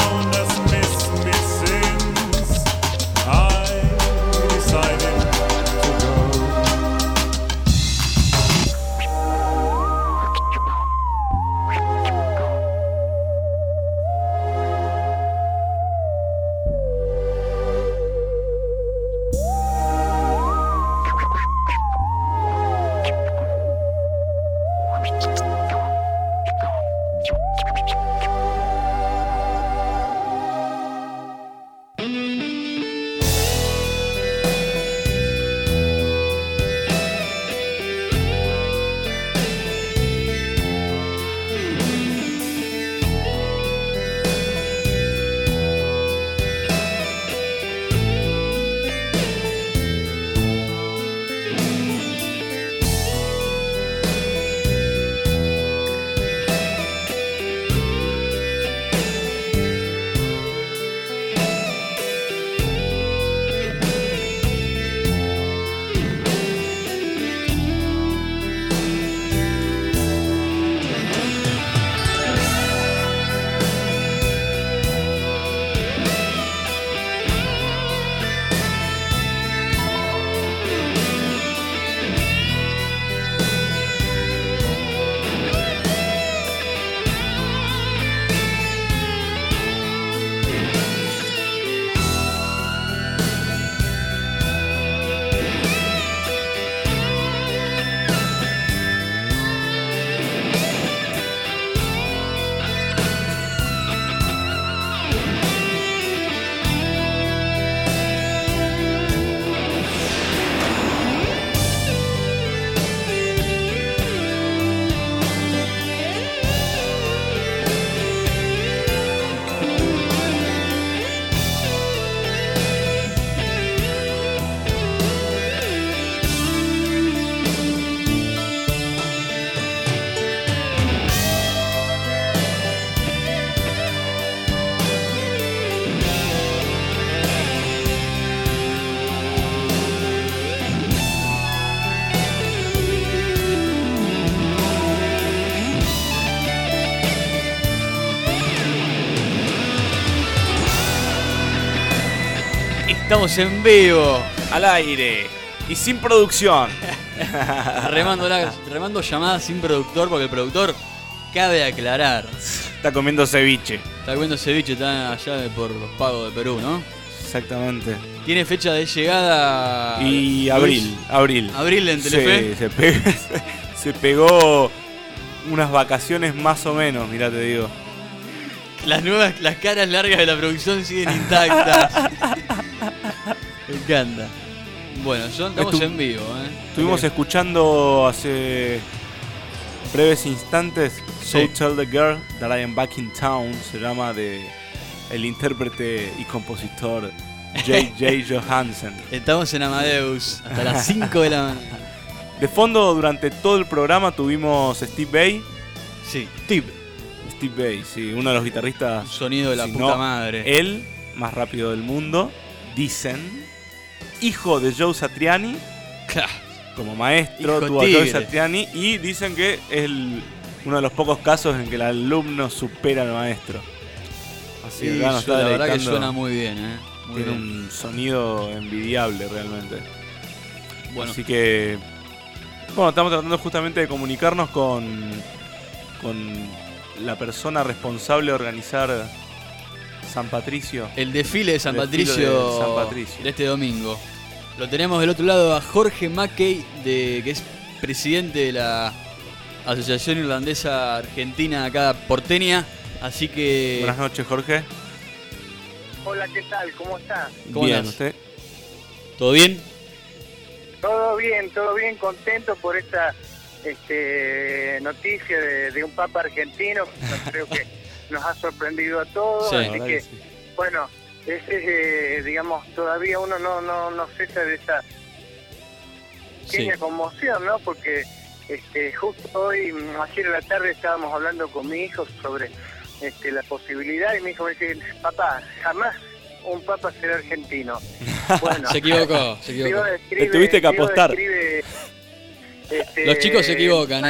Estamos en vivo. Al aire. Y sin producción. remando llamadas sin productor, porque el productor, cabe aclarar, Está comiendo ceviche. está comiendo ceviche, está allá por los pagos de Perú, ¿no? Exactamente. Tiene fecha de llegada. Y Luis. abril. Abril en Telefe. Sí, se pegó unas vacaciones más o menos, mirá, te digo. Las caras largas de la producción siguen intactas. Me encanta. Bueno, estamos en vivo, Estuvimos escuchando hace breves instantes So Tell the Girl That I Am Back in Town, se llama, de el intérprete y compositor J.J. Johansen. Estamos en Amadeus hasta las 5 de la mañana. De fondo, durante todo el programa tuvimos Steve Vai. Sí, Steve Vai, sí, uno de los guitarristas. Sonido de la puta madre. El más rápido del mundo, dicen. Hijo de Joe Satriani. Como maestro, tuvo a Joe Satriani. Y dicen que es uno de los pocos casos en que el alumno supera al maestro. Así que acá nos está la verdad que deleitando. suena muy bien, Tiene un sonido envidiable realmente. Bueno. Así que bueno, estamos tratando justamente de comunicarnos con la persona responsable de organizar San Patricio. El desfile de San El desfile Patricio, de San Patricio de este domingo. Lo tenemos del otro lado a Jorge Mackey, que es presidente de la Asociación Irlandesa Argentina acá porteña. Así que... Buenas noches, Jorge. Hola, ¿qué tal? ¿Cómo está? ¿Cómo bien, andás? ¿usted? ¿Todo bien? Todo bien, contento por esta noticia de un papa argentino. Creo que nos ha sorprendido a todos, Sí, así que, bueno, digamos, todavía uno no cesa de esa pequeña conmoción, ¿no? Porque justo hoy, ayer en la tarde, estábamos hablando con mi hijo sobre la posibilidad, y mi hijo me dice: papá, jamás un papa será argentino. Bueno, Se equivocó. Le tuviste que apostar. Los chicos se equivocan,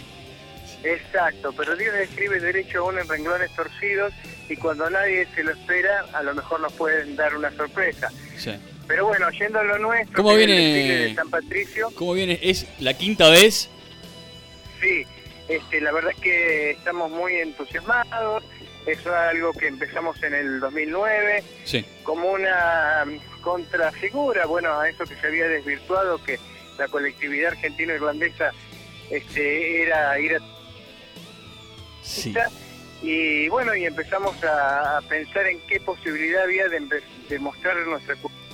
Exacto, pero Dios escribe derecho aún en renglones torcidos, y cuando nadie se lo espera, a lo mejor nos pueden dar una sorpresa. Sí. Pero bueno, yendo a lo nuestro, ¿Cómo que es viene? el desfile de San Patricio. ¿Cómo viene? ¿Es la quinta vez? Sí, la verdad es que estamos muy entusiasmados. Eso es algo que empezamos en el 2009, Sí. como una contrafigura, bueno, a eso que se había desvirtuado, que la colectividad argentino-irlandesa era ir a... Sí. Y bueno, y empezamos a pensar en qué posibilidad había de mostrar nuestra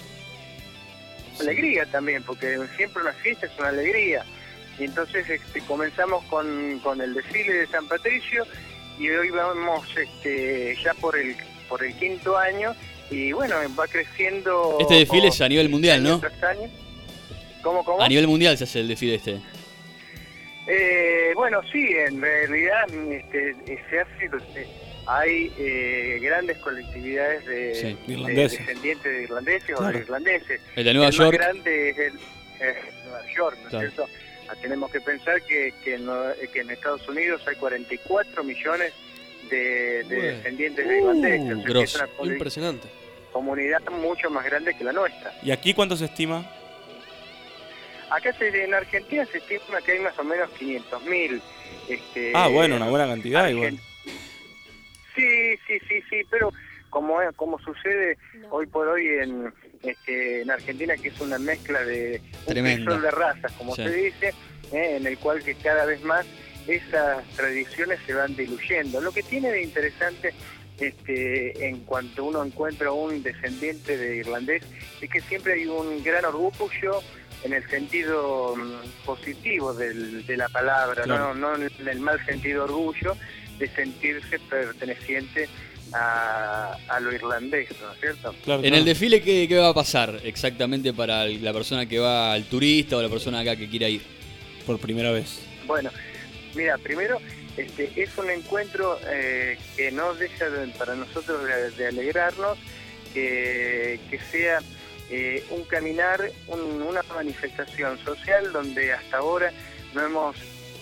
alegría también, porque siempre una fiesta es una alegría. Y entonces comenzamos con el desfile de San Patricio, y hoy vamos ya por el quinto año, y bueno, va creciendo. Este desfile es a nivel mundial, ¿no? Tras año. ¿Cómo? A nivel mundial se hace el desfile este. Bueno, sí, en realidad se hace. Hay grandes colectividades de descendientes de irlandeses, Claro. o de irlandeses. El de Nueva York. York. El más grande es Nueva York, ¿no es Claro. cierto? Tenemos que pensar que en Estados Unidos hay 44 millones de descendientes de irlandeses. O sea, que es grosso. una Impresionante. comunidad mucho más grande que la nuestra. ¿Y aquí cuánto se estima? Acá en Argentina se estima que hay más o menos 500.000. Bueno, una buena cantidad igual. Sí, pero como sucede hoy por hoy en Argentina, que es una mezcla de un Tremenda. crisol de razas, como Sí. se dice, en el cual que cada vez más esas tradiciones se van diluyendo. Lo que tiene de interesante en cuanto uno encuentra un descendiente de irlandés, es que siempre hay un gran orgullo en el sentido positivo de la palabra, Claro. no en el mal sentido orgullo de sentirse perteneciente a lo irlandés, ¿no es cierto? En el desfile, ¿qué va a pasar exactamente para la persona que va, al turista o la persona acá que quiera ir? Por primera vez. Bueno, mira, primero es un encuentro que no deja para nosotros de alegrarnos, que sea un caminar, una manifestación social donde hasta ahora no hemos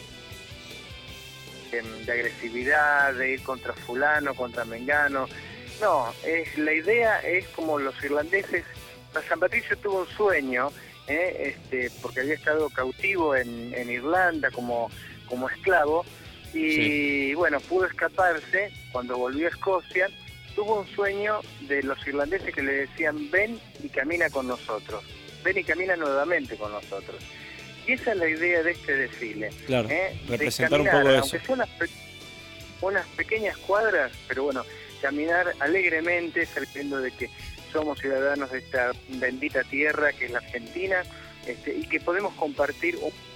de agresividad, de ir contra fulano, contra mengano. No, la idea es como los irlandeses San Patricio tuvo un sueño, porque había estado cautivo en Irlanda como esclavo, y bueno, pudo escaparse. Cuando volvió a Escocia, tuvo un sueño de los irlandeses que le decían: ven y camina con nosotros, ven y camina nuevamente con nosotros. Y esa es la idea de este desfile. Claro, representar de caminar, un poco aunque eso. sea unas pequeñas cuadras, pero bueno, caminar alegremente, sabiendo de que somos ciudadanos de esta bendita tierra que es la Argentina, y que podemos compartir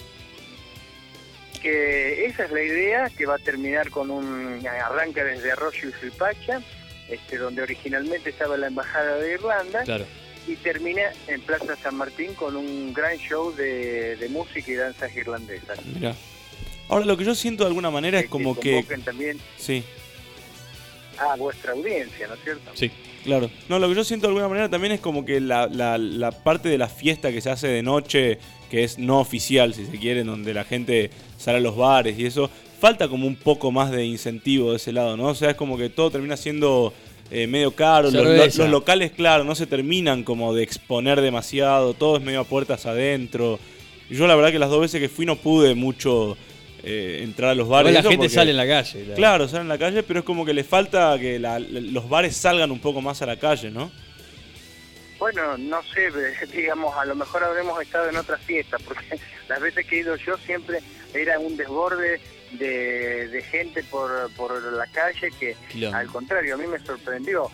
que esa es la idea, que va a terminar con arranca desde Arroyo y Suipacha, donde originalmente estaba la embajada de Irlanda. Claro. Y termina en Plaza San Martín con un gran show de música y danzas irlandesas. Mirá. Ahora, lo que yo siento de alguna manera es como que... también Sí. a vuestra audiencia, ¿no es cierto? Sí, claro. No, lo que yo siento de alguna manera también es como que la parte de la fiesta que se hace de noche, que es no oficial, si se quiere, donde la gente sale a los bares y eso, falta como un poco más de incentivo de ese lado, ¿no? O sea, es como que todo termina siendo medio caro. Los locales, claro, no se terminan como de exponer demasiado, todo es medio a puertas adentro. Y yo la verdad que las 2 veces que fui no pude mucho entrar a los bares. La gente sale en la calle. Claro, sale en la calle, pero es como que le falta que los bares salgan un poco más a la calle, ¿no? Bueno, no sé, digamos, a lo mejor habremos estado en otras fiestas, porque las veces que he ido yo siempre era un desborde de gente por la calle que, al contrario, a mí me sorprendió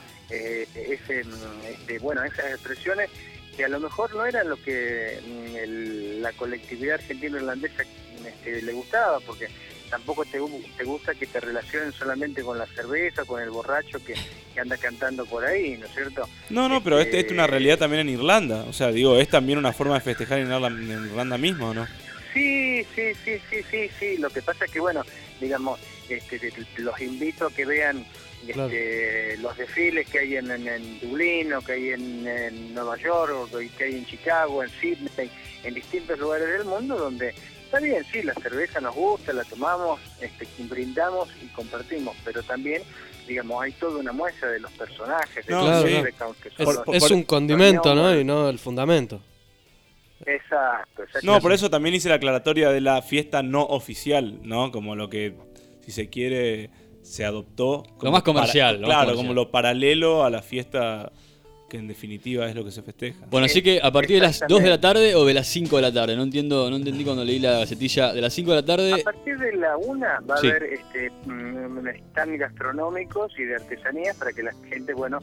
esas expresiones que a lo mejor no eran lo que la colectividad argentino-irlandesa le gustaba, porque tampoco te gusta que te relacionen solamente con la cerveza, con el borracho que anda cantando por ahí, ¿no es cierto? No, pero es una realidad también en Irlanda. O sea, digo, es también una forma de festejar en Irlanda mismo, ¿no? Sí. Lo que pasa es que, bueno, digamos, los invito a que vean los desfiles que hay en Dublín, o que hay en Nueva York, o que hay en Chicago, en Sydney, en distintos lugares del mundo donde está bien, sí, la cerveza nos gusta, la tomamos, brindamos y compartimos, pero también, digamos, hay toda una muestra de los personajes. Es un condimento, ¿no? Y no el fundamento. Exacto. No, por eso también hice la aclaratoria de la fiesta no oficial, ¿no? Como lo que, si se quiere, se adoptó. Lo más comercial. Claro, como lo paralelo a la fiesta que en definitiva es lo que se festeja. Bueno, así que a partir de las 2 de la tarde o de las 5 de la tarde, no entendí cuando leí la gacetilla, de las 5 de la tarde. A partir de la 1 va a haber stand gastronómicos y de artesanías para que la gente, bueno,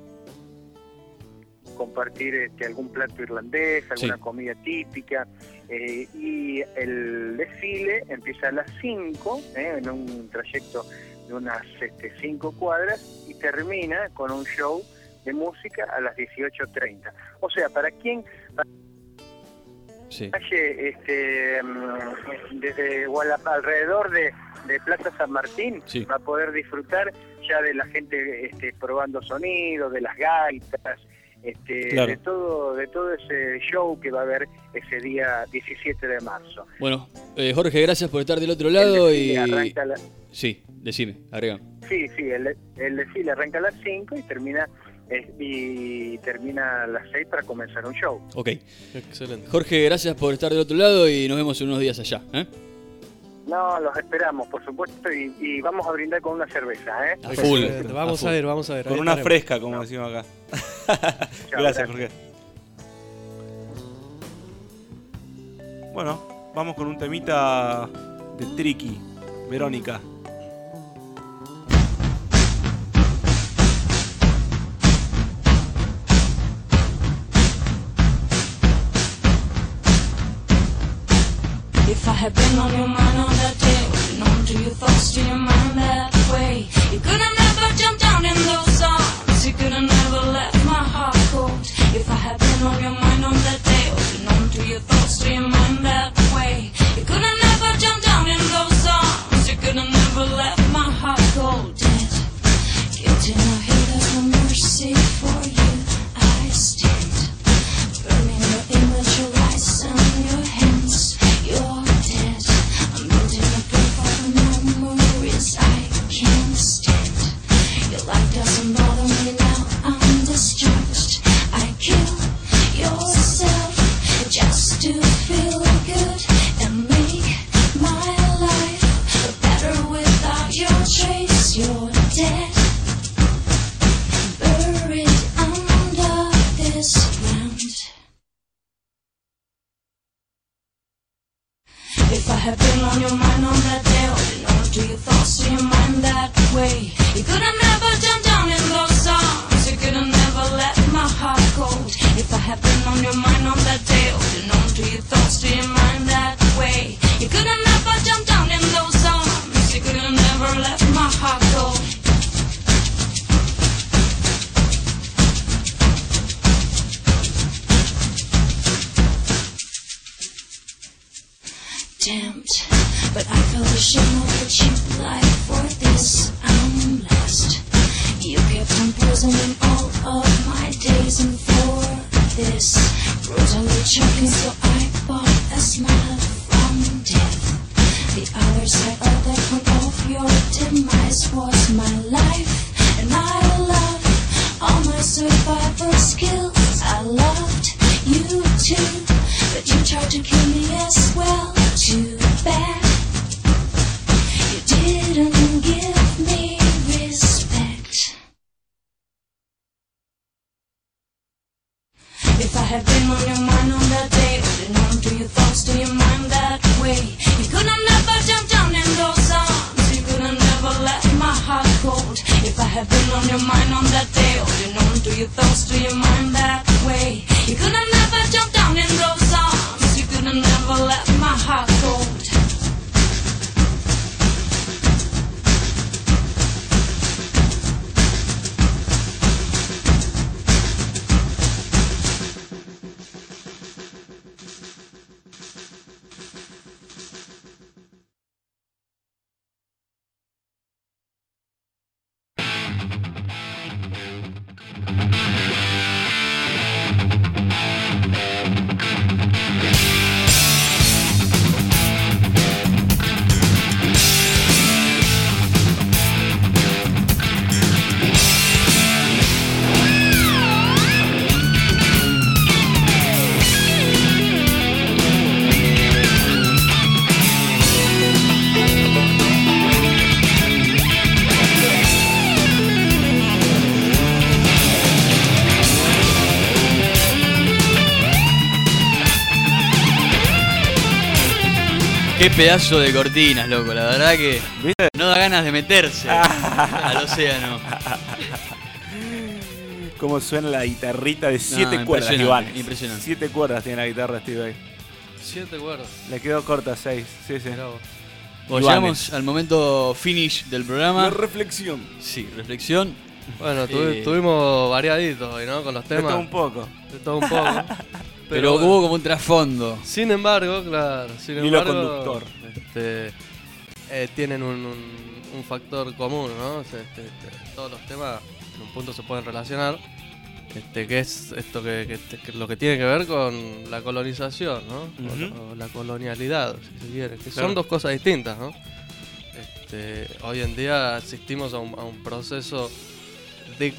compartir algún plato irlandés, alguna comida típica, y el desfile empieza a las 5, en un trayecto de unas 5 cuadras, y termina con un show de música a las 18:30. O sea, para quien calle desde alrededor de Plaza San Martín va a poder disfrutar ya de la gente probando sonido, de las gaitas, de todo ese show que va a haber ese día 17 de marzo. Bueno, Jorge, gracias por estar del otro lado. Sí, decime, agrega. Sí, el desfile arranca a las 5 y termina a las 6 para comenzar un show. Ok. Excelente. Jorge, gracias por estar del otro lado y nos vemos en unos días allá. No, los esperamos, por supuesto, y vamos a brindar con una cerveza, A full. Vamos a ver. Con una fresca, como decimos acá. Gracias, Jorge. Bueno, vamos con un temita de Tricky, Verónica. If I had been on your mind on that day, holding on to your thoughts, to your mind that way, you could have never jumped down in those arms, you could have never left my heart cold. If I had been on your mind on that day, holding on to your thoughts, to your mind that way, you could have never jumped down in those arms, you could have never left my heart cold. Guilt in my head, there's no mercy for you. I stand burning the image of ice on your hands. You're dead. I'm building a grave of memories I can't stand. Your life doesn't bother me now. I'm discharged. I kill had been on your mind on that day, holding on to your thoughts, to your mind that way. You could have never jumped down in those arms. You could have never let my heart cold. If I had been on your mind on that day, holding on to your thoughts, to your mind that way. You could have never jumped down in those arms. You could have never let my heart cold. Damned, but I felt ashamed of a cheap life. For this I'm blessed. You kept on poisoning all of my days, and for this brutally choking, so I bought a smile from death. The other side of the coin of your demise was my life, and I loved all my survival skills. I loved you too, but you tried to kill me as well. Too bad you didn't give me respect. If I had been on your mind on that day, holding on to your thoughts, to your mind that way, you could have never jumped down in those arms. You could have never let my heart cold. If I had been on your mind on that day, holding on to your thoughts, to your mind that way, you could have never jumped down in those arms. You could have never let my heart cold. Qué pedazo de cortinas, loco. La verdad que ¿viste? No da ganas de meterse al océano. Cómo suena la guitarrita de 7 cuerdas, Iván. Impresionante. 7 cuerdas tiene la guitarra Steve ahí. 7 cuerdas. Le quedó corta 6. Sí, sí. Llegamos al momento finish del programa. La reflexión. Sí, reflexión. Bueno, tuvimos variaditos hoy, ¿no? Con los temas. De todo un poco. De todo un poco. Pero hubo como un trasfondo. Sin embargo, claro. Sin Hilo embargo, conductor. Tienen un factor común, ¿no? O sea, todos los temas en un punto se pueden relacionar. Que es esto que lo que tiene que ver con la colonización, ¿no? O la colonialidad, si se quiere. Que son dos cosas distintas, ¿no? Hoy en día asistimos a un proceso de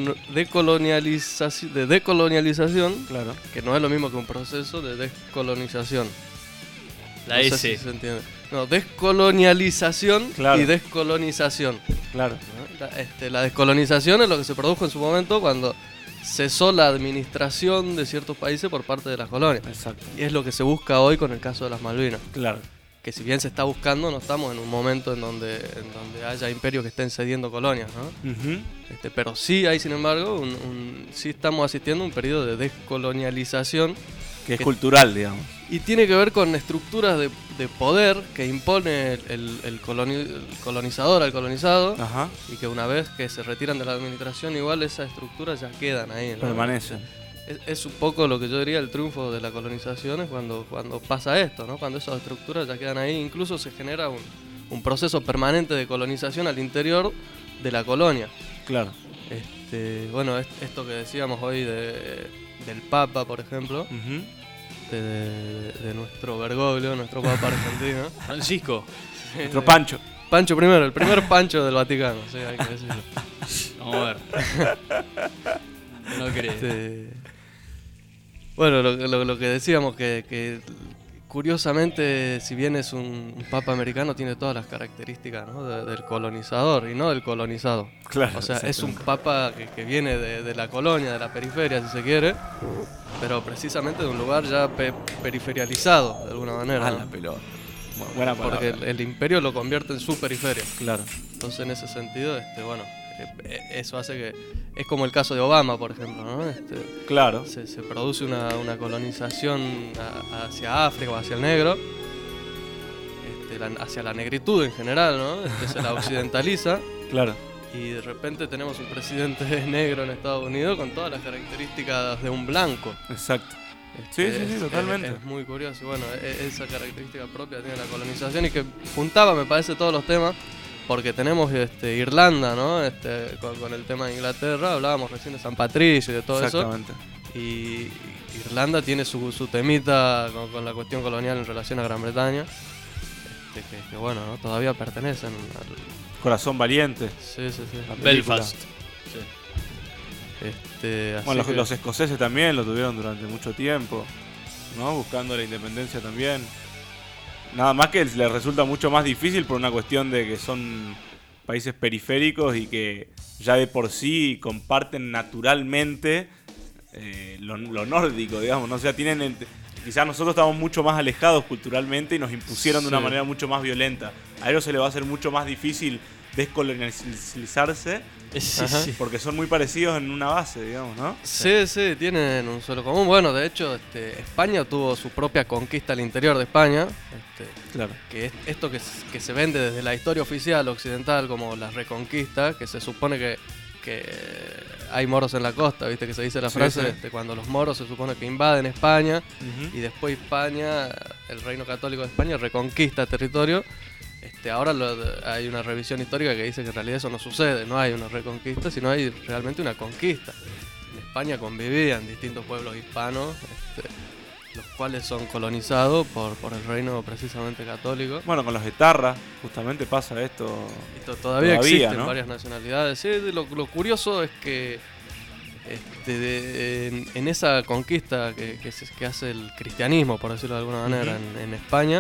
decolonialización, claro, que no es lo mismo que un proceso de descolonización. La no S. sé si se entiende. No, descolonialización, claro, y descolonización. Claro. ¿No? La descolonización es lo que se produjo en su momento cuando cesó la administración de ciertos países por parte de las colonias. Exacto. Y es lo que se busca hoy con el caso de las Malvinas. Claro. Que si bien se está buscando, no estamos en un momento en donde haya imperios que estén cediendo colonias, ¿no? Uh-huh. Pero sí hay, sin embargo, sí estamos asistiendo a un periodo de descolonialización. Que es cultural, digamos. Y tiene que ver con estructuras de poder que impone el colonizador al colonizado. Ajá. Y que una vez que se retiran de la administración, igual esas estructuras ya quedan ahí, ¿no? Permanecen. Es un poco lo que yo diría el triunfo de la colonización, es cuando pasa esto, ¿no? Cuando esas estructuras ya quedan ahí, incluso se genera un proceso permanente de colonización al interior de la colonia. Claro. Bueno, esto que decíamos hoy del Papa, por ejemplo, uh-huh, de nuestro Bergoglio, nuestro Papa argentino. Francisco. Nuestro Pancho. Pancho primero, el primer Pancho del Vaticano, sí, hay que decirlo. Vamos a ver. No crees. Bueno, lo que decíamos, que curiosamente, si bien es un papa americano, tiene todas las características, ¿no? del colonizador y no del colonizado. Claro, o sea, es un papa que viene de la colonia, de la periferia, si se quiere, pero precisamente de un lugar ya periferializado, de alguna manera. Ah, ¿no? la pelota. Buena palabra. Porque el imperio lo convierte en su periferia. Claro. Entonces, en ese sentido, bueno, eso hace que... Es como el caso de Obama, por ejemplo, ¿no? Claro. Se produce una colonización hacia África o hacia el negro, hacia la negritud en general, ¿no? Se la occidentaliza. Claro. Y de repente tenemos un presidente negro en Estados Unidos con todas las características de un blanco. Exacto. Sí, totalmente. Es muy curioso. Y bueno, esa característica propia tiene la colonización y que juntaba, me parece, todos los temas. Porque tenemos Irlanda, ¿no? Con el tema de Inglaterra, hablábamos recién de San Patricio y de todo eso. Exactamente. Y Irlanda tiene su temita con la cuestión colonial en relación a Gran Bretaña. Que bueno, ¿no? Todavía pertenecen al Corazón Valiente. Sí. Belfast. Bueno, los escoceses también lo tuvieron durante mucho tiempo, ¿no? Buscando la independencia también. Nada más que les resulta mucho más difícil por una cuestión de que son países periféricos y que ya de por sí comparten naturalmente lo nórdico, digamos, ¿no? O sea, quizás nosotros estamos mucho más alejados culturalmente y nos impusieron de una manera mucho más violenta. A ellos se les va a hacer mucho más difícil descolonializarse porque son muy parecidos en una base, digamos, ¿no? Sí, tienen un suelo común. Bueno, de hecho, España tuvo su propia conquista al interior de España. Claro. Que es esto que se vende desde la historia oficial occidental como la reconquista, que se supone que hay moros en la costa, viste que se dice la frase, cuando los moros se supone que invaden España y después España, el reino católico de España reconquista territorio. Ahora hay una revisión histórica que dice que en realidad eso no sucede, no hay una reconquista, sino hay realmente una conquista. En España convivían distintos pueblos hispanos, los cuales son colonizados por el reino precisamente católico. Bueno, con los etarras justamente pasa esto. Todavía existen, ¿no? Varias nacionalidades. Sí, lo curioso es que en esa conquista que hace el cristianismo, por decirlo de alguna manera, en España,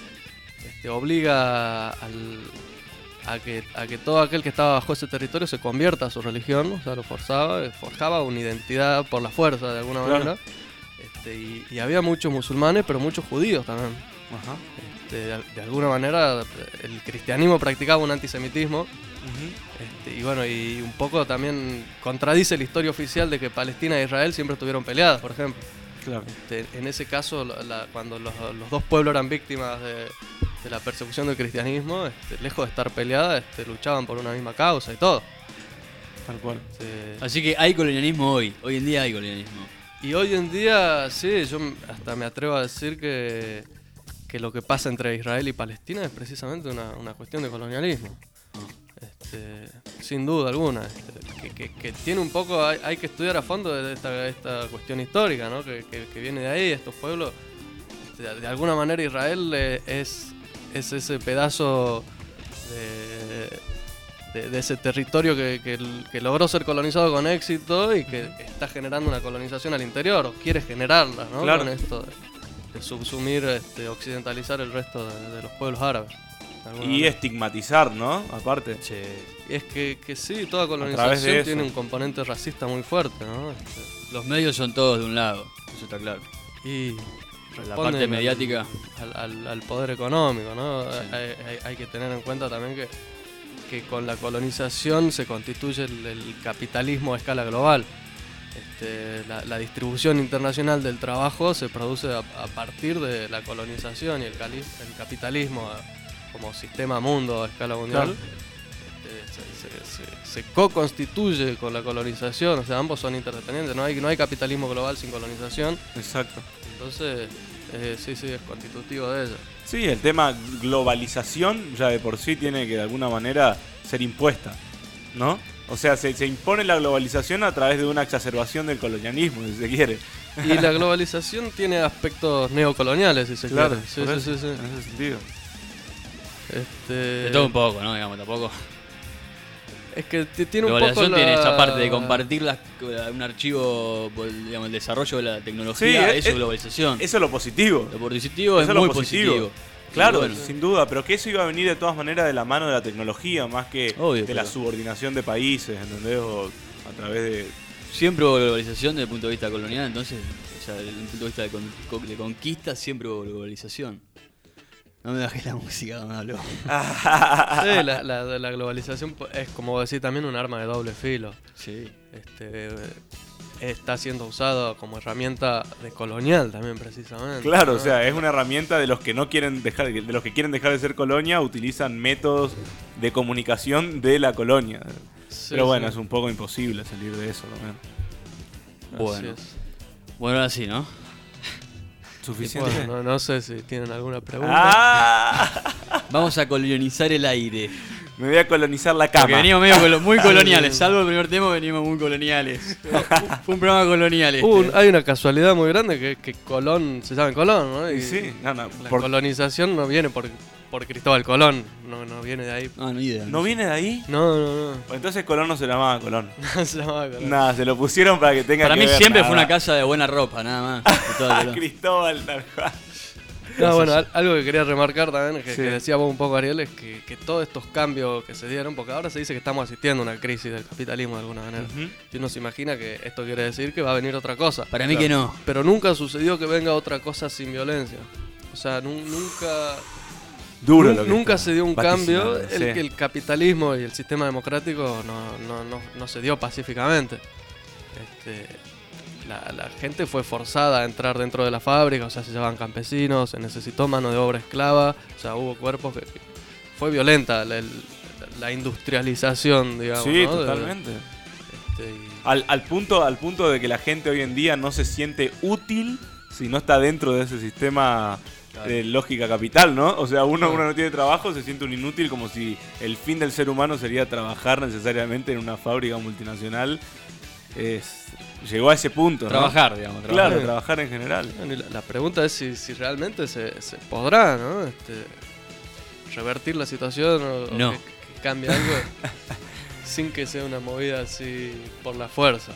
obliga a que todo aquel que estaba bajo ese territorio se convierta a su religión, o sea, lo forjaba una identidad por la fuerza de alguna manera. Y había muchos musulmanes, pero muchos judíos también. De alguna manera el cristianismo practicaba un antisemitismo. Y bueno, y un poco también contradice la historia oficial de que Palestina e Israel siempre estuvieron peleadas, por ejemplo. Claro. En ese caso, cuando los dos pueblos eran víctimas de la persecución del cristianismo, lejos de estar peleadas, luchaban por una misma causa y todo. Tal cual. Así que hay colonialismo hoy en día hay colonialismo. Y hoy en día, sí, yo hasta me atrevo a decir que lo que pasa entre Israel y Palestina es precisamente una cuestión de colonialismo. Sin duda alguna. Que tiene un poco, hay que estudiar a fondo de esta cuestión histórica, ¿no? Que viene de ahí, estos pueblos. De alguna manera Israel es ese pedazo de ese territorio que logró ser colonizado con éxito y que está generando una colonización al interior, o quiere generarla, ¿no? Claro. Con esto de subsumir, occidentalizar el resto de los pueblos árabes. Y estigmatizar, ¿no? Aparte. Y es que sí, toda colonización tiene un componente racista muy fuerte, ¿no? Los medios son todos de un lado, eso está claro. Y la parte mediática al poder económico, ¿no? Sí. Hay que tener en cuenta también que con la colonización se constituye el capitalismo a escala global. La distribución internacional del trabajo se produce a partir de la colonización y el capitalismo como sistema mundo a escala mundial. Claro. Se co-constituye con la colonización, o sea, ambos son interdependientes, no hay capitalismo global sin colonización. Exacto. Entonces, sí, es constitutivo de ello. Sí, el tema globalización ya de por sí tiene que de alguna manera ser impuesta, ¿no? O sea, se impone la globalización a través de una exacerbación del colonialismo, si se quiere. Y la globalización tiene aspectos neocoloniales, si se quiere. Sí. En ese sentido. De todo un poco, ¿no? Digamos, tampoco. Es que tiene un poco globalización tiene esa parte de compartir un archivo, digamos, el desarrollo de la tecnología, eso es globalización. Eso es lo positivo. Lo positivo es muy positivo. Claro, bueno, sin duda, pero que eso iba a venir de todas maneras de la mano de la tecnología, más que de la subordinación de países, ¿entendés? O a través de... Siempre hubo globalización desde el punto de vista colonial, entonces, o sea, desde el punto de vista de conquista, siempre hubo globalización. No me bajé la música, no me habló. Sí, la globalización es, como decir, también un arma de doble filo. Sí. Está siendo usado como herramienta de colonial también, precisamente. Claro, ¿no? o sea, es una herramienta de los que no quieren dejar, de los que quieren dejar de ser colonia, utilizan métodos de comunicación de la colonia. Sí, pero bueno, sí. es un poco imposible salir de eso también. Bueno. Así es. Bueno, ahora sí, ¿no? Suficiente. Bueno, no sé si tienen alguna pregunta. Vamos a colonizar el aire. Me voy a colonizar la cama. Porque venimos medio muy coloniales, salvo el primer tema, venimos muy coloniales. Fue un programa colonial Hay una casualidad muy grande que Colón, se llama Colón, ¿no? Y sí, no, la colonización no viene por Cristóbal Colón, no viene de ahí. No idea. ¿No viene de ahí? No. Entonces Colón no se llamaba Colón. No se llamaba Colón. Nada, se lo pusieron para que tenga Para que mí ver siempre nada. fue una casa de buena ropa, nada más. de todo Colón. Cristóbal, tal cual. No, bueno, algo que quería remarcar también, que Sí. decía vos un poco, Ariel, es que todos estos cambios que se dieron, porque ahora se dice que estamos asistiendo a una crisis del capitalismo de alguna manera. Ujú. Y uno se imagina que esto quiere decir que va a venir otra cosa. Para mí que no. Pero nunca sucedió que venga otra cosa sin violencia. O sea, nunca... Duro lo que nunca está se dio un cambio. vaticinando, sí. El capitalismo y el sistema democrático no se dio pacíficamente. La gente fue forzada a entrar dentro de la fábrica, o sea, se llevaban campesinos, se necesitó mano de obra esclava, o sea, hubo cuerpos que fue violenta la industrialización, digamos. Sí, ¿no? totalmente. Al punto de que la gente hoy en día no se siente útil si no está dentro de ese sistema de lógica capital, ¿no? O sea, uno no tiene trabajo, se siente un inútil, como si el fin del ser humano sería trabajar necesariamente en una fábrica multinacional. Llegó a ese punto, ¿no? Trabajar, digamos. Claro, trabajar en general. Bueno, y la pregunta es si realmente se podrá, ¿no? Revertir la situación o No. que cambie algo sin que sea una movida así por la fuerza.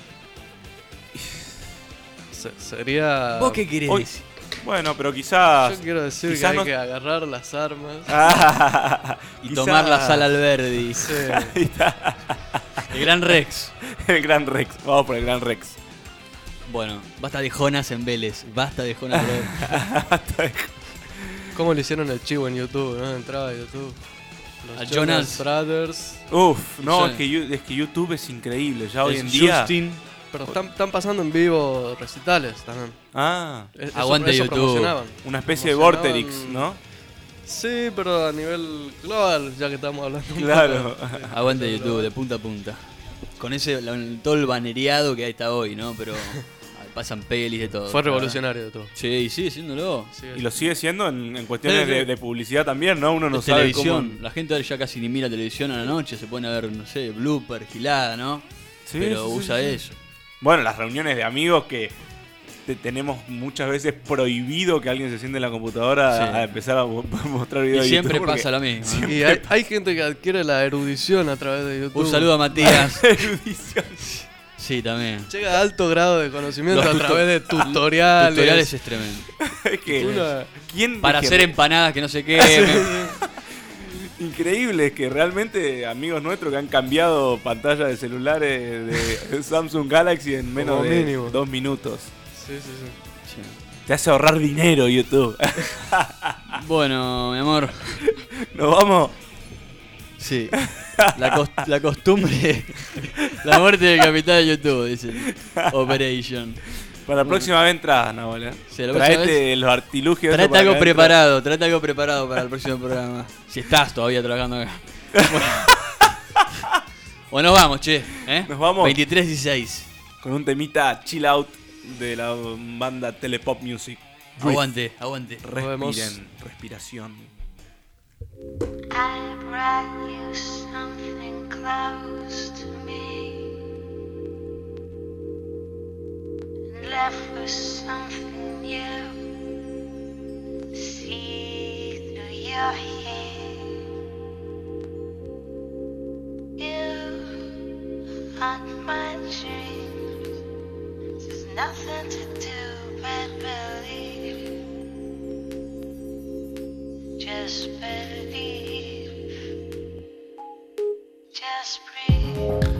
Sería... ¿Vos qué querés Hoy- decir? Bueno, pero quizás... Yo quiero decir que quizás hay no- que agarrar las armas. Y Quizás- tomar la sala Alberdi. Sí. Ahí está. El Gran Rex. El Gran Rex. Vamos por el Gran Rex. Bueno, basta de Jonas en Vélez. Basta de Jonas en ¿Cómo le hicieron el chivo en YouTube, no? Entraba a YouTube. Los A Jonas Brothers. Uf, no, Sí. es que YouTube es increíble. Ya hoy Es en día... Justin. Pero están pasando en vivo recitales también. Ah, Aguante YouTube. promocionaban. una especie de Promocionaban- Vorterix, ¿no? Sí, pero a nivel global, ya que estamos hablando. un Claro. poco de- Aguante de YouTube, global. de punta a punta. Con todo el banereado que hay hasta hoy, ¿no? Pero pasan pelis de todo. Fue revolucionario de todo. Sí, y sigue siéndolo. Y lo sigue siendo en cuestiones Sí, sí. de publicidad también, ¿no? Uno no De sabe televisión. cómo... La gente ahora ya casi ni mira televisión a la noche, se pone a ver, no sé, blooper, gilada, ¿no? Sí, Pero sí, usa sí. eso. Bueno, las reuniones de amigos que tenemos muchas veces prohibido que alguien se siente en la computadora Sí. a empezar a mostrar Y videos de siempre YouTube, porque pasa lo mismo. ¿no? siempre Y hay gente que adquiere la erudición a través de YouTube. Un saludo a Matías. erudición. Sí, también. Llega a alto grado de conocimiento Los a través de tutoriales. Tutoriales es tremendo. Es que, Una- ¿quién Para que- hacer empanadas que no se quemen. Increíble, es que realmente amigos nuestros que han cambiado pantalla de celulares de Samsung Galaxy en menos Como de mínimo. 2 minutos. Sí, sí, sí. Te hace ahorrar dinero YouTube. Bueno, mi amor. ¿Nos vamos? Sí. La costumbre. La muerte del capitán de YouTube, dice. Operation. Para la próxima vez entras, Nahuel. Sí, la próxima Traete vez- los artilugios. Trate para algo que adentro- preparado, trate algo preparado para el próximo programa. Si estás todavía trabajando acá. Bueno, nos vamos, che. ¿eh? Nos vamos. 23:16. Con un temita chill out de la banda Telepop Music. Aguante, aguante. vemos. Respiren, respiración. I brought you something close to me, and left with something new. See through your hair, you haunt my dreams. There's nothing to do but believe. Just believe. Just breathe.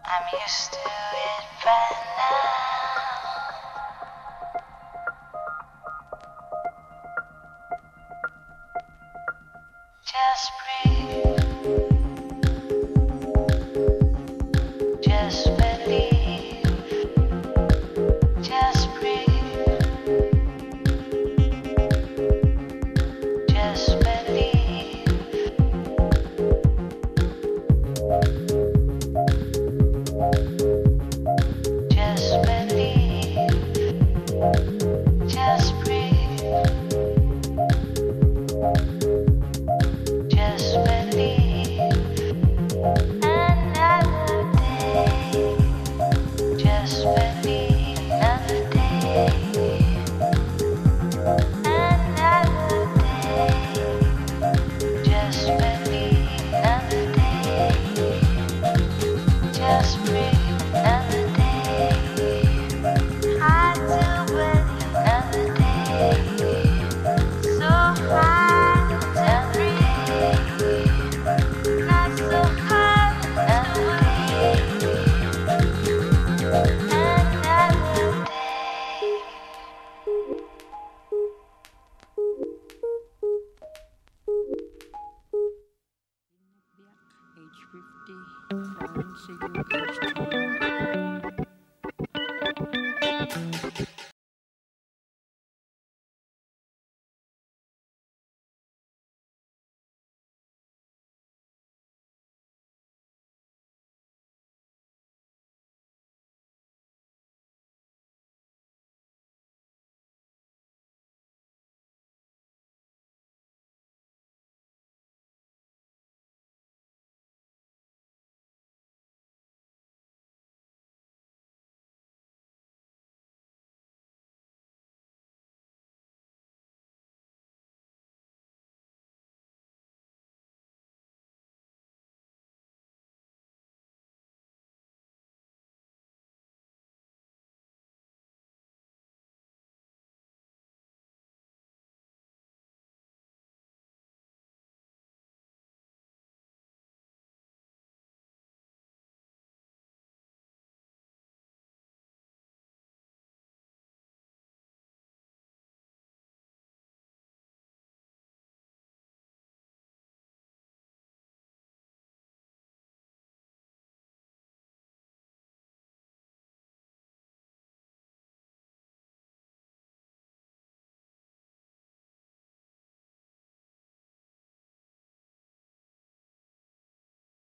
I'm used to it by now. Just breathe. Just believe. Just breathe. Just believe. Just believe. Just breathe. Just believe. Another day. Just believe. Another day. Another day. Just believe. Another day. Just breathe. Another day. I do believe another day. So hard to breathe. Not so hard to believe. Another day. Age 50, Florence, age 20.